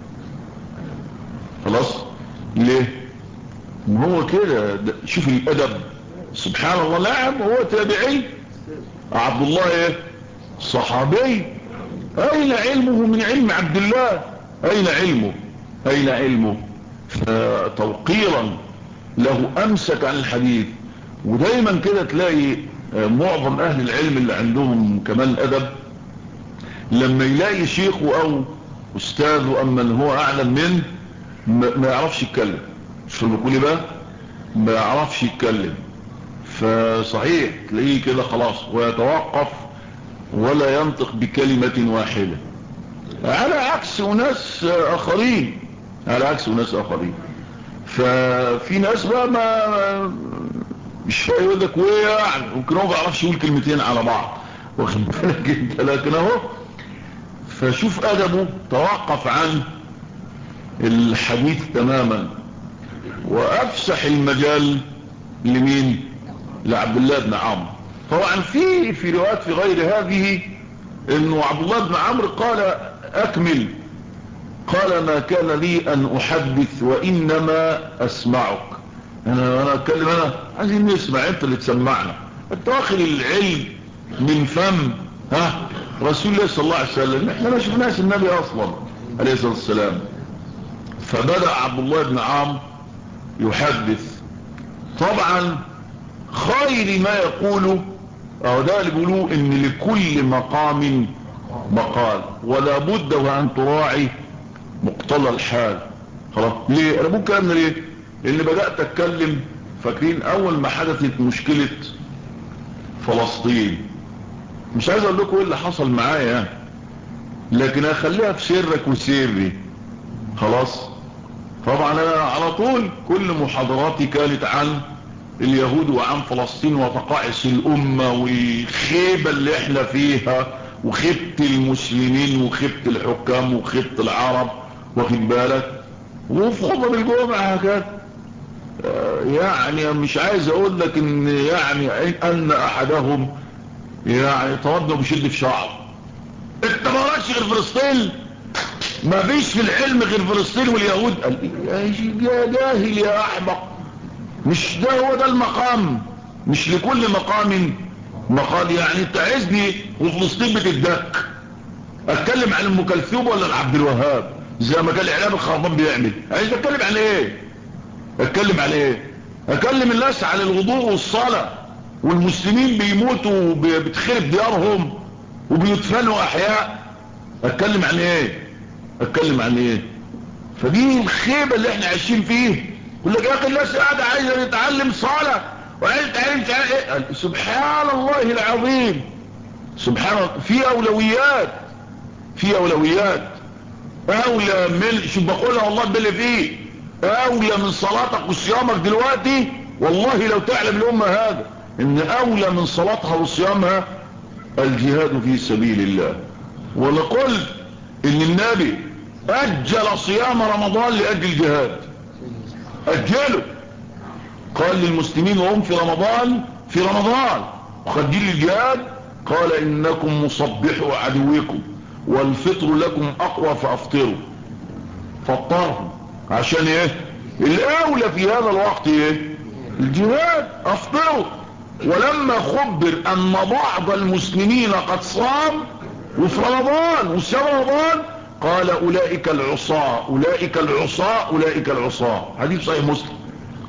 خلاص ليه ما هو كده شوف الادب سبحان الله. نعم هو تابعي عبد الله ايه صحابي، اين علمه من علم عبد الله؟ اين علمه اين علمه فتوقيرا له امسك عن الحديث. ودايما كده تلاقي معظم اهل العلم اللي عندهم كمان ادب لما يلاقي شيخه او استاذه اما من هو اعلم منه ما يعرفش يتكلم. شو بقول بقى ما يعرفش يتكلم، فصحيح تلاقيه كده خلاص ويتوقف ولا ينطق بكلمة واحدة، على عكس ناس اخرين على عكس ناس اخرين. ففي ناس بقى ما مش فاهم يقول لك ويه يعني ممكن هو ما بيعرفش يقول كلمتين على بعض واخد بالك انت، لكن اهو فشوف ادبه توقف عن الحديث تماما وافسح المجال لمين لعبد الله بن عمرو. طبعا في في روايات في غير هذه انه عبد الله بن عمرو قال اكمل، قال ما كان لي ان احدث وانما اسمعك. انا انا اتكلم انا عايزين نسمع انت اللي تسمعنا، انت واخد العلم من فم ها رسول الله صلى الله عليه وسلم، احنا ما شفناش النبي اصلا عليه الصلاه والسلام. فبدأ عبد الله بن عمرو يحدث. طبعا خير ما يقوله او ده اللي بيقولوه ان لكل مقام مقال ولا بد وان تراعي مقتضى الحال. خلاص ليه انا ممكن اعمل ايه؟ لان بدأت اتكلم فاكرين اول ما حدثت مشكلة فلسطين. مش عايز اقول لكم ايه اللي حصل معايا، لكن اخليها في سرك وسري. خلاص. طبعا انا على طول كل محاضراتي كانت عن اليهود وعن فلسطين وتقاعس الامة والخيبة اللي احنا فيها وخيبة المسلمين وخيبة الحكام وخيبة العرب، واخد بالك. وفي خطب الجمعة هكذا يعني مش عايز اقول لك ان يعني ان احدهم يعني تردوا بشد في شعر. انت ما راكش غير فلسطين، ما فيش في العلم غير فلسطين واليهود. قال يا جاهل يا احمق، مش ده هو ده المقام، مش لكل مقام مقال. يعني انت عايزني وفلسطين بتدك اتكلم عن ام كلثوم ولا عبد الوهاب زي ما كان الاعلام الخربان بيعمل؟ عايز اتكلم عن ايه؟ اتكلم عن ايه؟ اكلم الناس عن الوضوء والصلاة والمسلمين بيموتوا وبتخرب ديارهم وبيدفنوا احياء. اتكلم عن ايه؟ اتكلم عن ايه؟ فدي الخيبة اللي احنا عايشين فيه. يقول لك يا اخي الناس قاعدة عايزة تتعلم صلاة وعايزة تتعلم ايه. سبحان الله العظيم، سبحان الله. في اولويات، في اولويات اولى من شو بقولها والله باللي فيه، اولى من صلاتك وصيامك دلوقتي. والله لو تعلم الامة هذا ان اولى من صلاتها وصيامها الجهاد في سبيل الله. ولقل ان النبي اجل صيام رمضان لاجل الجهاد، اجله. قال للمسلمين وهم في رمضان في رمضان وخدين الجهاد، قال انكم مصبحوا عدوكم والفطر لكم اقوى فافطروا. فطرهم عشان ايه؟ الاولى في هذا الوقت ايه؟ الجهاد. افطروا. ولما خبر ان بعض المسلمين قد صام وفي رمضان وصام رمضان قال اولئك العصاة اولئك العصاة اولئك العصاة. حديث صحيح مسلم.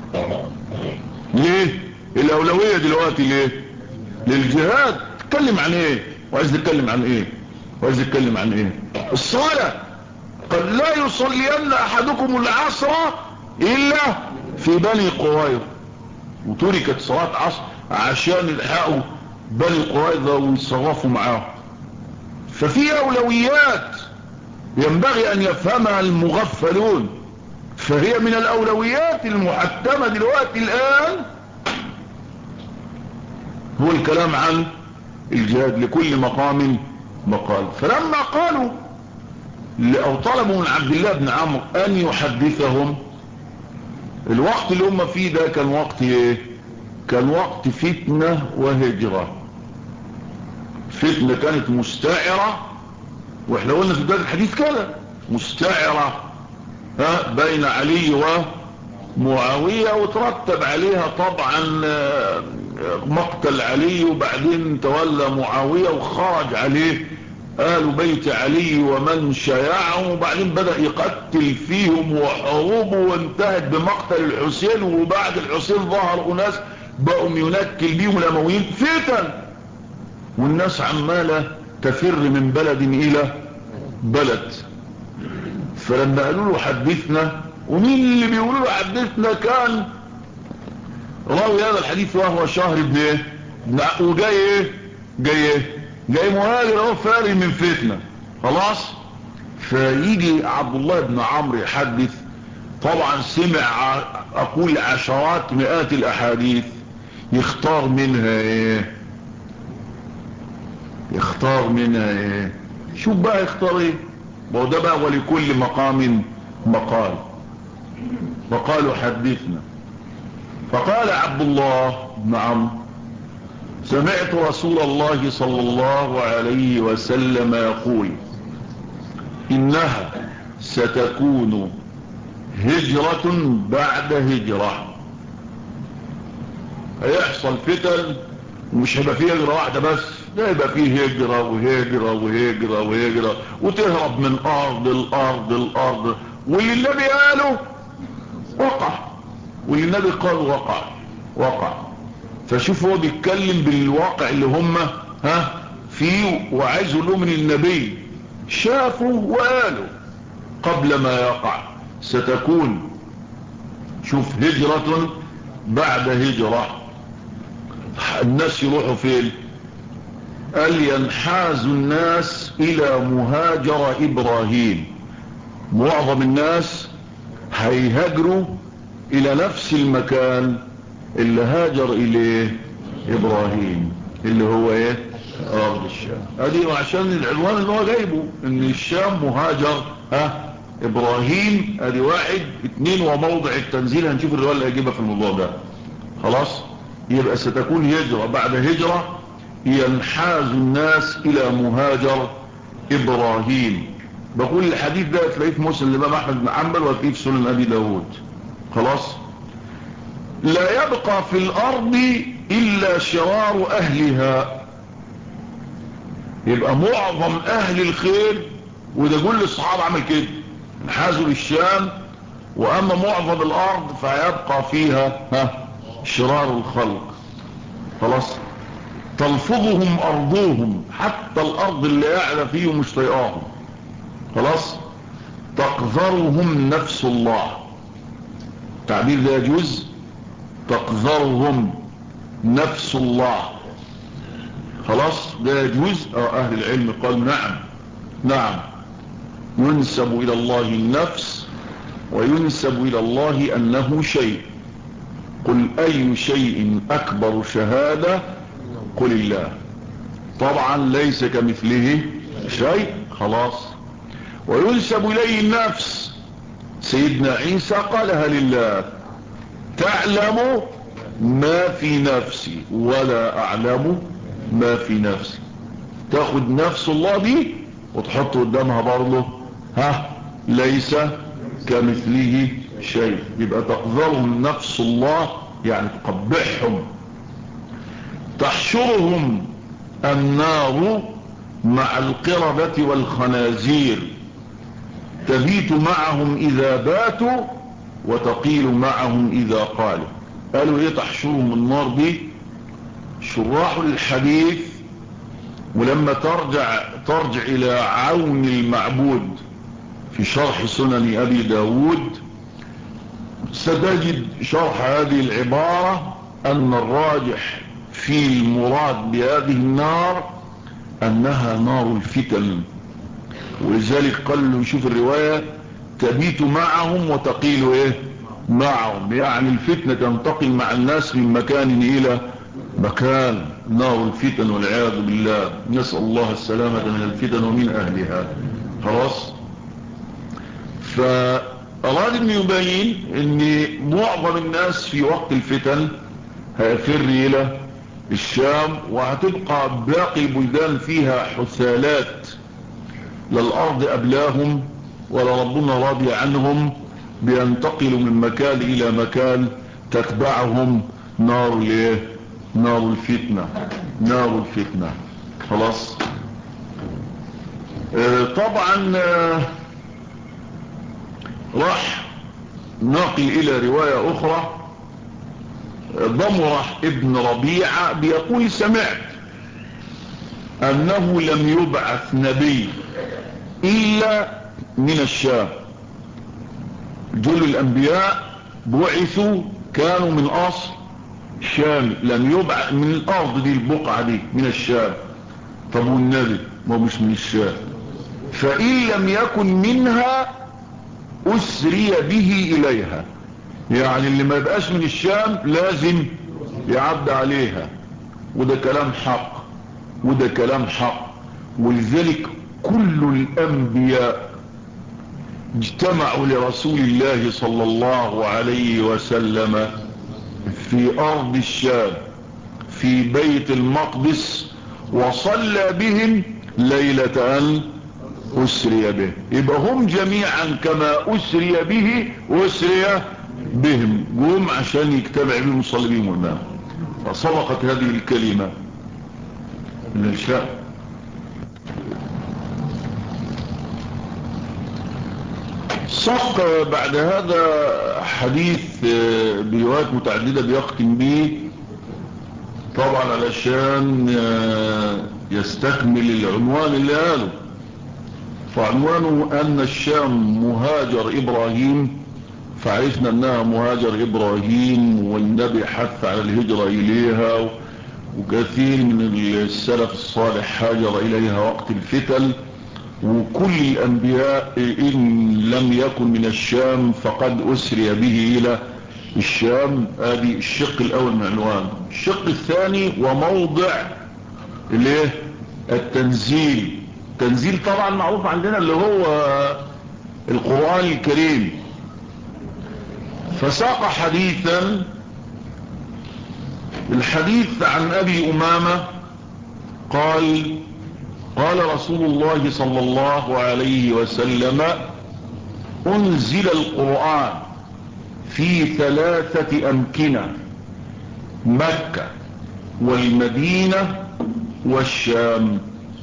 ليه الاولوية دلوقتي؟ ليه؟ للجهاد. تتكلم عن ايه؟ وعايز تتكلم عن ايه؟ وعايز تتكلم عن ايه؟ الصلاة. قد لا يصلين احدكم العصر الا في بني قريظة، وتركت صلاة عصر عشان الحقوا بني قريظة ويتصرفوا معاهم. ففي اولويات ينبغي ان يفهمها المغفلون، فهي من الاولويات المحتمة دلوقتي الان هو الكلام عن الجهاد. لكل مقام مقال. فلما قالوا او طلبوا من عبد الله بن عمرو ان يحدثهم، الوقت اللي هم فيه ده كان وقت ايه؟ كان وقت فتنة وهجرة. فتنة كانت مستعرة، واحنا قلنا في بداية الحديث كده مستعرة ها بين علي ومعاوية، وترتب عليها طبعا مقتل علي، وبعدين تولى معاوية وخرج عليه آل بيت علي ومن شيعهم، وبعدين بدأ يقتل فيهم وحروبه وانتهت بمقتل الحسين، وبعد الحسين ظهر أناس بقوا ينكل بيهم الأمويين. فتن والناس عمالة تفر من بلد إلى بلد. فلما قالوا له حدثنا، ومين اللي بيقولوا له حدثنا؟ كان راوي هذا الحديث وهو شهر بن ايه، وجاي ايه جاي ايه جاي مهاجر اهو فاري من فتنة. خلاص. فيجي عبد الله بن عمرو يحدث، طبعا سمع اقول عشرات مئات الاحاديث، يختار منها ايه؟ يختار منها ايه؟ شوف بقى يختار ايه؟ وده بقى ولكل مقام مقال. وقالوا حدثنا. فقال عبد الله بن عمرو سمعت رسول الله صلى الله عليه وسلم يقول إنها ستكون هجرة بعد هجرة. هيحصل فتن ومش هيبقى فيه هجرة واحدة بس، ده هيبقى فيه هجرة وهجرة وهجرة وهجرة، وتهرب من أرض الأرض الأرض. واللي النبي قاله وقع، واللي النبي قال وقع وقع. فشوف هو بيتكلم بالواقع اللي هم ها فيه، وعايز له من النبي شافوا وقالوا قبل ما يقع. ستكون شوف هجرة بعد هجرة. الناس يروحوا فين؟ قال ينحاز الناس الى مهاجر ابراهيم، معظم الناس هيهاجروا الى نفس المكان اللي هاجر اليه ابراهيم، اللي هو ايه؟ ارض الشام. ادي عشان العنوان اللي هو جايبه ان الشام مهاجر ها ابراهيم، ادي واحد اتنين وموضع التنزيل. هنشوف الرواية اللي هيجيبها في الموضوع ده. خلاص، يبقى ستكون هجرة بعد هجرة، ينحاز الناس الى مهاجر ابراهيم. بقول الحديث ده تلاقيه في مسلم الامام احمد بن حنبل وتلاقيه في سنن ابي داود. خلاص، لا يبقى في الارض الا شرار اهلها. يبقى معظم اهل الخير، وده كل الصحابة عمل كده، انحازوا للشام، واما معظم الارض فيبقى فيها ها شرار الخلق. خلاص، تلفظهم ارضهم، حتى الارض اللي قاعده فيهم مش طايقاهم. خلاص، تقذرهم نفس الله، التعبير ده يجوز، تقذرهم نفس الله. خلاص، ده يجوز. اه اهل العلم قال نعم نعم، ينسب الى الله النفس وينسب الى الله انه شيء. قل اي شيء اكبر شهادة؟ قل الله. طبعا ليس كمثله شيء. خلاص، وينسب اليه النفس. سيدنا عيسى قالها لله، تعلم ما في نفسي ولا اعلم ما في نفسي. تاخد نفس الله دي وتحط قدامها برضه ها ليس كمثله شيء. يبقى تقذرهم نفس الله يعني تقبحهم. تحشرهم النار مع القردة والخنازير، تبيت معهم اذا باتوا وتقيل معهم اذا قالوا. قالوا ايه تحشرهم النار دي؟ شراح الحديث ولما ترجع ترجع الى عون المعبود في شرح سنن ابي داود ستجد شرح هذه العبارة ان الراجح في المراد بهذه النار انها نار الفتن. ولذلك قال له شوف الرواية، تبيت معهم وتقيل ايه معهم، يعني الفتنة تنتقل مع الناس من مكان الى مكان. نار الفتن والعياذ بالله، نسأل الله السلامة من الفتن ومن اهلها. خلاص، فأراد ان يبين ان معظم الناس في وقت الفتن هيفر الى الشام، وهتبقى باقي البلدان فيها حثالات، لا الارض ابلاهم ولا ربنا راضي عنهم، بينتقلوا من مكان الى مكان تتبعهم نار الايه؟ نار الفتنة. نار الفتنة. خلاص، آه طبعا آه راح ناقل الى رواية اخرى. ضمرة ابن ربيعة بيقول سمعت انه لم يبعث نبي الا من الشام. جل الانبياء بعثوا كانوا من اصل شام، لم يبعث من الارض دي البقعة دي من الشام. طب والنبي ما مش من الشام، فان لم يكن منها اسري به اليها، يعني اللي ما يبقاش من الشام لازم يعد عليها. وده كلام حق، وده كلام حق. ولذلك كل الانبياء اجتمعوا لرسول الله صلى الله عليه وسلم في ارض الشام في بيت المقدس، وصلى بهم ليلة ان اسري به. يبقى هم جميعا كما اسري به واسري بهم قوم عشان يجتمع بهم ويصلي بهم الماء. فصدقت هذه الكلمة من الشام. صق بعد هذا حديث بروايات متعددة بيختم به طبعا علشان يستكمل العنوان اللي قاله. فعنوانه ان الشام مهاجر ابراهيم، فعرفنا انها مهاجر ابراهيم والنبي حث على الهجرة اليها وكثير من السلف الصالح هاجر إليها وقت الفتن، وكل الأنبياء إن لم يكن من الشام فقد أسري به إلى الشام. هذه الشق الأول من العنوان. الشق الثاني وموضع الايه التنزيل. تنزيل طبعا معروف عندنا اللي هو القرآن الكريم. فساق حديثا، الحديث عن أبي أمامة قال قال رسول الله صلى الله عليه وسلم: أنزل القرآن في ثلاثة أمكنة: مكة والمدينة والشام.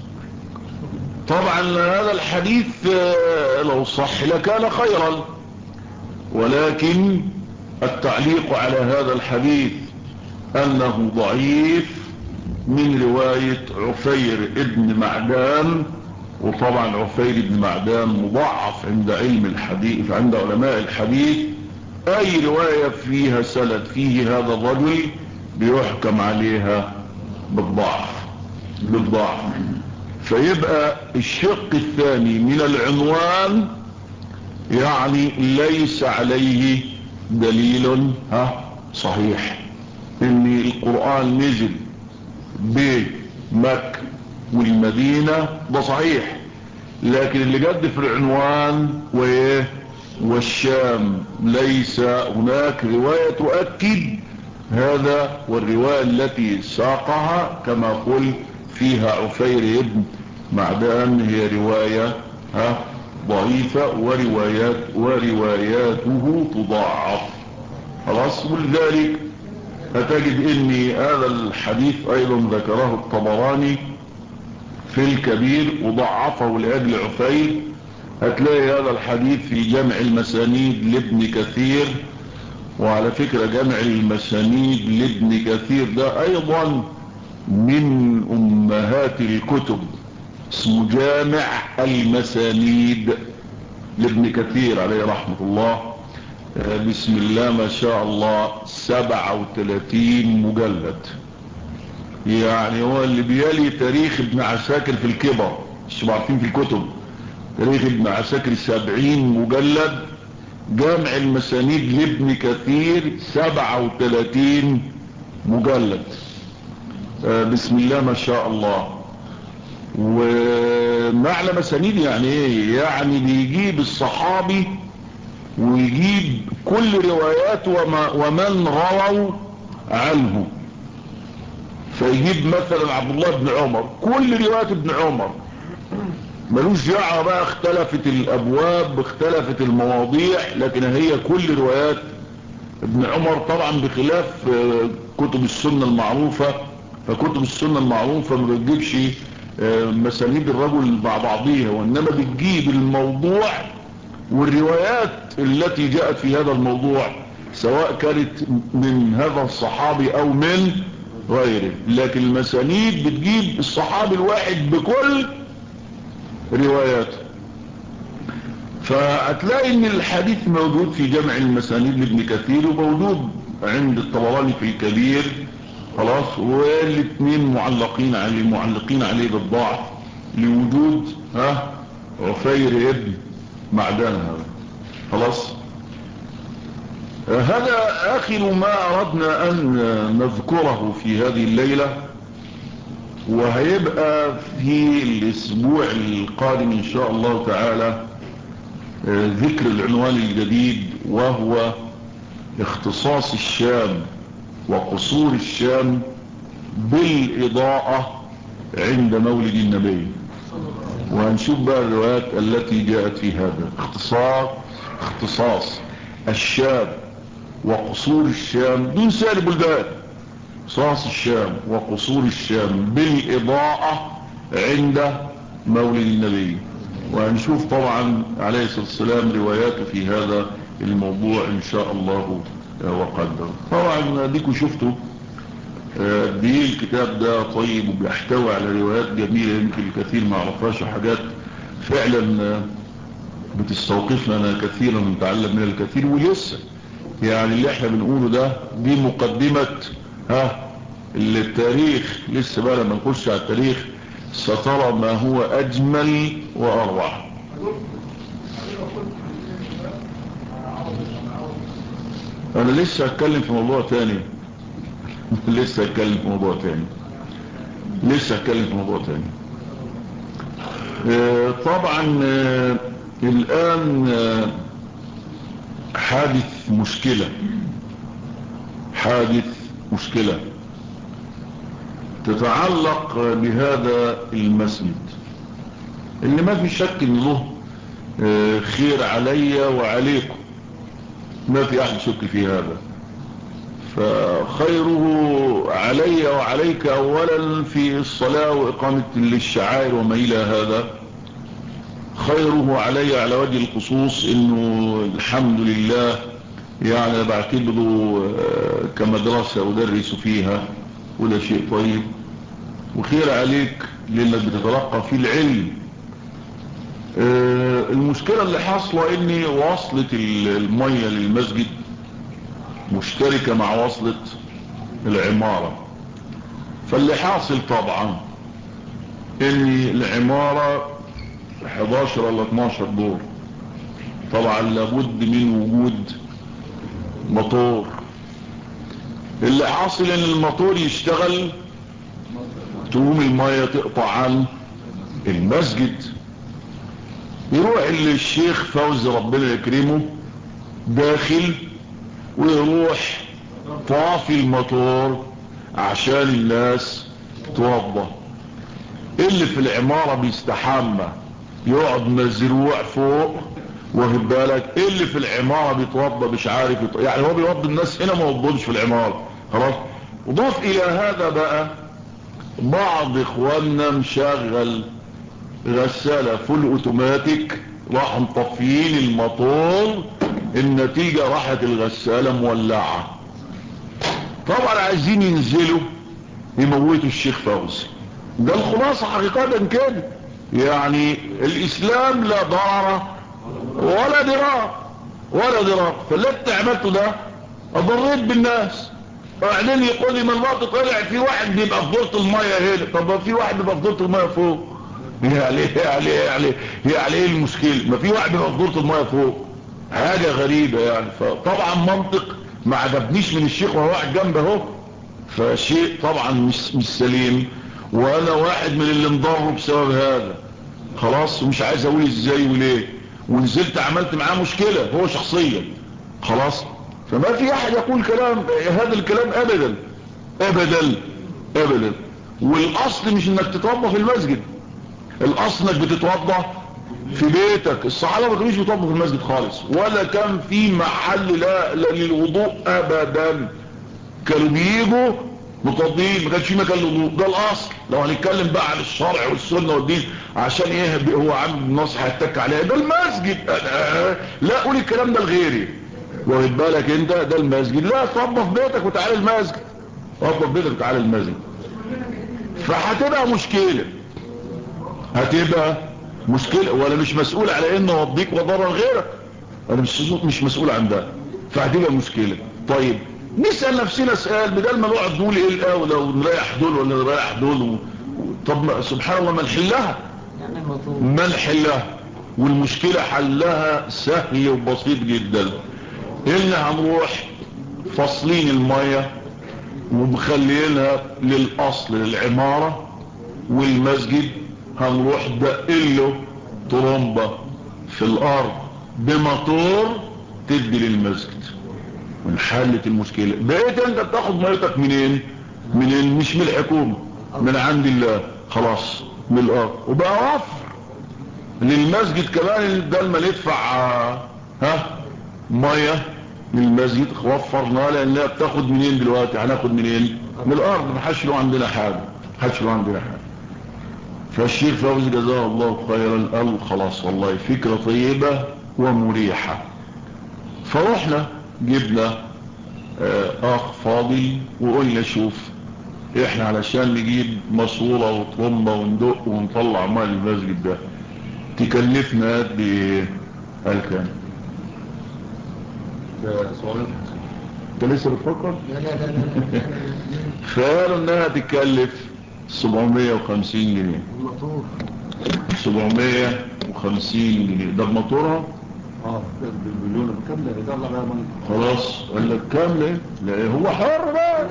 طبعا هذا الحديث لو صح لكان خيرا، ولكن التعليق على هذا الحديث أنه ضعيف من رواية عفير ابن معدان. وطبعا عفير ابن معدان مضعف عند علم الحديث، عند علماء الحديث. أي رواية فيها سند فيه هذا الرجل بيحكم عليها بالضعف بالضعف. فيبقى الشق الثاني من العنوان يعني ليس عليه دليل ها صحيح ان القرآن نزل بمكة والمدينة، ده صحيح، لكن اللي جد في العنوان وايه والشام ليس هناك رواية تؤكد هذا. والرواية التي ساقها كما قلت فيها عفير ابن معدان هي رواية ها ضعيفة، وروايات ورواياته تضاعف. خلاص. ولذلك هتجد ان هذا الحديث ايضا ذكره الطبراني في الكبير وضعفه لأجل عفير. هتلاقي هذا الحديث في جمع المسانيد لابن كثير. وعلى فكرة جمع المسانيد لابن كثير ده ايضا من امهات الكتب، اسمه جامع المسانيد لابن كثير عليه رحمة الله. بسم الله ما شاء الله سبعة وثلاثين مجلد، يعني هو اللي بيلي تاريخ ابن عساكر في الكبر. مش عارفين في الكتب تاريخ ابن عساكر سبعين مجلد، جامع المسانيد لابن كثير سبعة وثلاثين مجلد. بسم الله ما شاء الله. ومعنى مسانيد يعني ايه؟ يعني بيجيب الصحابي ويجيب كل روايات وما ومن رووا عنه. فيجيب مثلا عبد الله بن عمر كل روايات ابن عمر، ملوش دعوه بقى اختلفت الابواب اختلفت المواضيع، لكن هي كل روايات ابن عمر. طبعا بخلاف كتب السنة المعروفة، فكتب السنة المعروفة ما بتجيبش مسانيد الرجل مع بعضيها، وانما بتجيب الموضوع والروايات التي جاءت في هذا الموضوع، سواء كانت من هذا الصحابي او من غيره. لكن المسانيد بتجيب الصحابي الواحد بكل رواياته. فهتلاقي ان الحديث موجود في جمع المسانيد لابن كثير وموجود عند الطبراني في الكبير. خلاص. والاثنين معلقين عليه معلقين عليه بالضعف لوجود ها عفير ابن معدان هذا. خلاص. هذا اخر ما اردنا ان نذكره في هذه الليلة، وهيبقى في الاسبوع القادم ان شاء الله تعالى ذكر العنوان الجديد، وهو اختصاص الشام وقصور الشام بالإضاءة عند مولد النبي. وهنشوف بقى الروايات التي جاءت في هذا اختصاص اختصاص الشام وقصور الشام دون سائر البلدان. اختصاص الشام وقصور الشام بالإضاءة عند مولد النبي. وهنشوف طبعا عليه الصلاة والسلام رواياته في هذا الموضوع ان شاء الله وقدر. طبعا ديكوا شفتوا دي الكتاب ده طيب وبيحتوي على روايات جميلة يمكن الكثير ما عرفهاش، حاجات فعلا بتستوقفنا كثيرا ونتعلم منها الكثير. ولسه يعني اللي احنا بنقوله ده دي مقدمة ها التاريخ لسه بقى، لما نخش على التاريخ سترى ما هو اجمل واروع. انا لسه هتكلم في موضوع تاني لسه هتكلم في موضوع تاني لسه هتكلم في موضوع تاني آه طبعا آه الان آه حادث مشكلة حادث مشكلة تتعلق بهذا المسجد اللي ما في شك ان له آه خير علي وعليكم، ما في احد شك في هذا. فخيره علي وعليك اولا في الصلاة واقامة للشعائر وما الى هذا. خيره علي على وجه الخصوص انه الحمد لله يعني بعتبره كمدرسة ادرس فيها، وده شيء طيب. وخير عليك لانك بتتلقى في العلم. المشكلة اللي حاصلة اني وصلت المية للمسجد مشتركة مع وصلة العمارة. فاللي حاصل طبعا ان العمارة حداشر ولا اتناشر دور، طبعا لابد من وجود موتور. اللي حاصل ان الموتور يشتغل تقوم المية تقطع عن المسجد. يروح الشيخ فوزي ربنا يكرمه داخل ويروح طافي الموتور عشان الناس توضى. اللي في العمارة بيستحمى يقعد مزروع فوق، واخد بالك؟ اللي في العمارة بيتوضى مش عارف يط... يعني هو بيوضي الناس هنا ما وضوش في العمارة. خلاص. وضاف الى هذا بقى بعض اخواننا مشغل غسالة فول اوتوماتيك، راح مطفيين الموتور، النتيجة راحت الغسالة مولعة. طبعا عايزين ينزلوا يموتوا الشيخ فوزي. ده الخلاصة حقيقة كده. يعني الاسلام لا ضرر ولا ضرار ولا ضرار. فاللي انت عملته ده اضريت بالناس. وبعدين يقول لي من الوقت طلع في واحد بيبقى في دورة المية هنا، طب في واحد بيبقى في دورة المية فوق. يعني يعني يعني يعني ايه المشكلة؟ ما في واحد بيبقى في دورة المية فوق. حاجة غريبة يعني. فطبعا منطق ما عجبنيش من الشيخ وهو واحد جنبه اهو، فشيء طبعا مش مش سليم. وانا واحد من اللي انضروا بسبب هذا. خلاص. ومش عايز اقول ازاي وليه، ونزلت عملت معاه مشكلة هو شخصيا. خلاص. فما في احد يقول كلام هذا الكلام ابدا ابدا ابدا. والاصل مش انك تتوضى في المسجد، الاصل انك بتتوضى في بيتك. الصحابة ما كانوش بيتوضوا في المسجد خالص، ولا كان في محل لا, لا للوضوء ابدا. كانوا بيجوا متوضين، ما كانش في مكان للوضوء. ده الاصل. لو هنتكلم بقى عن الشرع والسنه والدين عشان ايه هو عامل النص هيتك عليه، ده المسجد. لا قول الكلام ده لغيري، واخد بالك انت؟ ده المسجد. لا اتوضى في بيتك وتعالى المسجد، اتوضى في بيتك وتعالى المسجد. فهتبقى مشكله، هتبقى مشكله. وانا مش مسؤول على انه اوديك وضرر غيرك، انا مش مش مسؤول عن ده. فهتبقى مشكله. طيب نسأل نفسنا سؤال، بدل ما نقعد نقول ايه الاولى ونريح دول ولا نريح دول و... طب سبحان الله ما نحلها ما نحلها. والمشكلة حلها سهل وبسيط جدا. ان هنروح فصلين المية ومخلينها للاصل للعمارة، والمسجد هنروح دقله طرمبة في الارض بموتور تدي للمسجد، ونحلت المشكلة. بقيت انت بتاخد ميتك منين؟ منين؟ مش من الحكومة، من عند الله. خلاص. من الارض. وبقى وفر للمسجد كمان. ده لما ندفع ها مية للمسجد وفرنا، لانها بتاخد منين دلوقتي؟ هناخد منين؟ من الارض. ما حدش له عندنا حاجة، ما حدش له عندنا حاجة. فالشيخ فوزي جزاه الله خيرا قال خلاص والله فكرة طيبة ومريحة. فروحنا جبنا اخ فاضل وقلنا شوف احنا علشان نجيب ماسوره وطرمبه وندق ونطلع ماء المسجد ده تكلفنا قد ايه؟ قال كام؟ ده سؤال انت لسه بتفكر؟ لا لا لا لا فقالوا انها تكلف سبعمية وخمسين جنيه. الموتور سبعمية وخمسين جنيه ده بموتورها. اه بالمليون كامله يطلع بقى من خلاص قال لك كامله. لا هو حر بقى.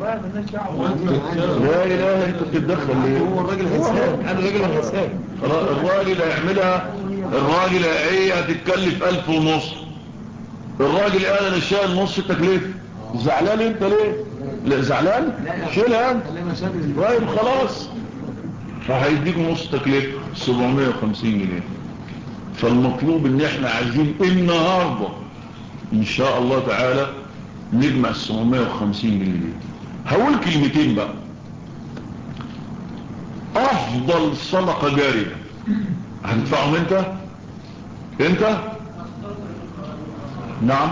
لا اله انت بتتدخل ليه؟ هو الراجل هيسهل انا الراجل هيسهل خلاص الراجل هيعملها. الراجل ايه هتتكلف الف ونص. الراجل قال انا شايل نص التكلفه. زعلان انت ليه؟ لا زعلان شيلها انت. طيب خلاص فهيديك نص تكلفه سبعمية وخمسين جنيه. فالمطلوب ان احنا عايزين النهارده ان شاء الله تعالى نجمع سبعمية وخمسين جنيه. هقول كلمتين بقى. افضل صدقه جاريه هتدفعهم انت انت نعم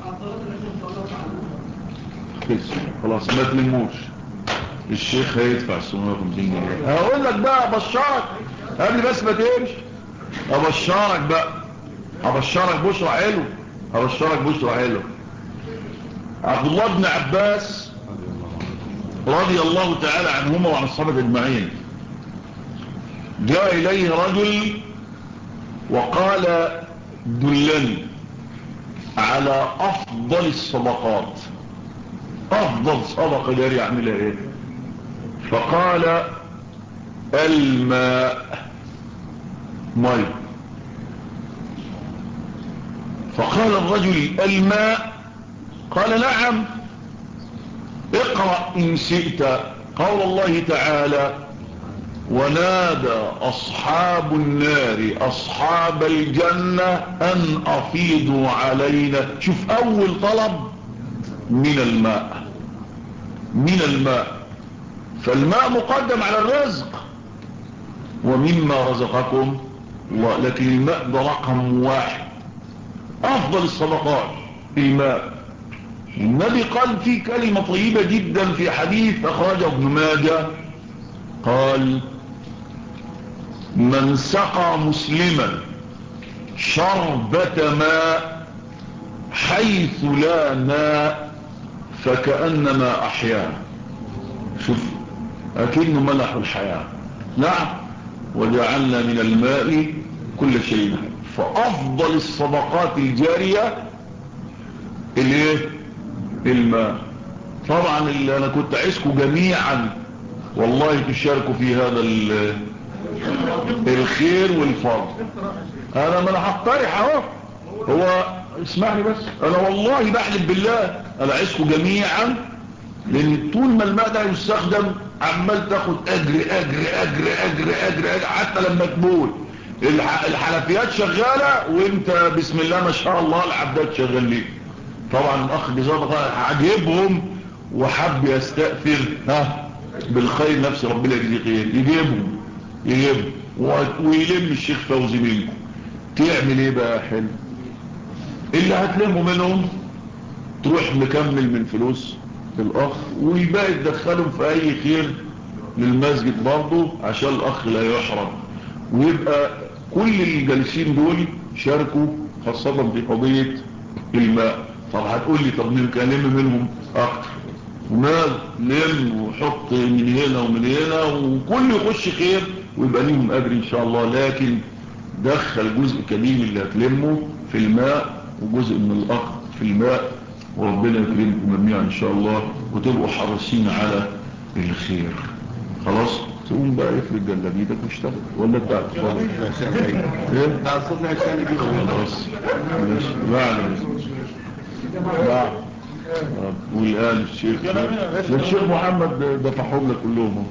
خلاص ما تلموش. الشيخ هيدفع سبعمية وخمسين جنيه. هقول لك بقى ابشرك قبل بس ما تمشي. ابشرك بقى ابشرك بشرى حلو. ابشرك بشرى حلو. عبد الله بن عباس رضي الله تعالى عنهما وعن الصحابه اجمعين جاء اليه رجل وقال دلني على افضل الصدقات. افضل صدقه جاري يعملها ايه؟ فقال الماء مي. فقال الرجل الماء؟ قال نعم. اقرأ إن شئت قول الله تعالى ونادى أصحاب النار أصحاب الجنة أن أفيضوا علينا. شوف أول طلب من الماء. من الماء. فالماء مقدم على الرزق ومما رزقكم الله. لكن الماء ده رقم واحد. أفضل الصدقات الماء. النبي قال فيه كلمة طيبة جدا في حديث أخرجه ابن ماجه قال من سقى مسلما شربة ماء حيث لا ماء فكأنما أحياه. شوف أكنه ملح الحياة. نعم وجعلنا من الماء كل شيء. فأفضل الصدقات الجارية الايه؟ الماء. طبعا اللي انا كنت عايزكم جميعا والله تشاركوا في هذا الخير والفضل. انا ما انا هقترح اهو. هو اسمعني بس انا والله بحلف بالله انا عايزكم جميعا لان طول ما الماء ده يستخدم عمال تاخد اجر اجر اجر اجر اجر, أجر حتى لما تبول الحنفيات شغاله وانت بسم الله ما شاء الله العباد شغال ليه. طبعا الاخ جزاه عجبهم وحب يستأثر ها بالخير نفسي ربنا يجزيه خير. يجيبهم يجيبهم ويلم الشيخ فوزي منكم. تعمل ايه بقى حلو؟ اللي هتلموا منهم تروح مكمل من فلوس الاخ والباقي تدخلهم في اي خير للمسجد برضه عشان الاخ لا يحرم. ويبقى كل الجالسين دول شاركوا خاصة في قضية الماء. طب هتقول لي طب نكلم منهم اكتر ومال لم وحط من هنا ومن هنا وكل يخش خير ويبقى ليهم اجر ان شاء الله. لكن دخل جزء كبير اللي هتلمه في الماء وجزء من الاخ في الماء وربنا يكرمكم جميعا ان شاء الله وتبقوا حريصين على الخير. خلاص تقوم بقى يفرد جلابيتك واشتغل ولا انت هتفضل ايه بتاع الصبح الثاني دي خلاص ماشي بعد بعد والآن الشيخ الشيخ محمد دفعهم لك كلهم.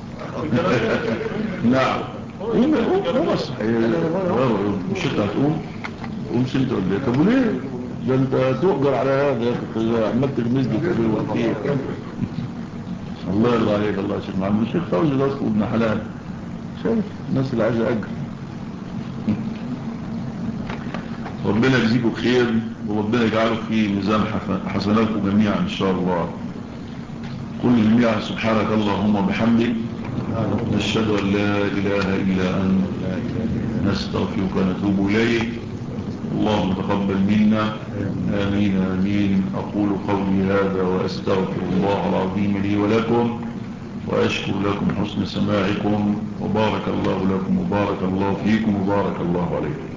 نعم قوم قوم بس مش انت هتقوم قوم سنت ولا ايه؟ طب وليه ده انت تؤجر على هذا يا اخي عمال تغمز لي كتير. الله يرضى عليك الله يا شيخ محمد. الشيخ فوزي ده اصله ابن حلال. شايف الناس اللي عايزه اجر. ربنا يجزيكم خير وربنا يجعله في ميزان حسناتكم جميعا ان شاء الله. قل جميعا سبحانك اللهم وبحمدك نشهد ان لا اله الا انت نستغفرك ونتوب اليك اللهم تقبل منا. آمين آمين. أقول قولي هذا وأستغفر الله العظيم لي ولكم، وأشكر لكم حسن سماعكم، وبارك الله لكم وبارك الله فيكم وبارك الله عليكم.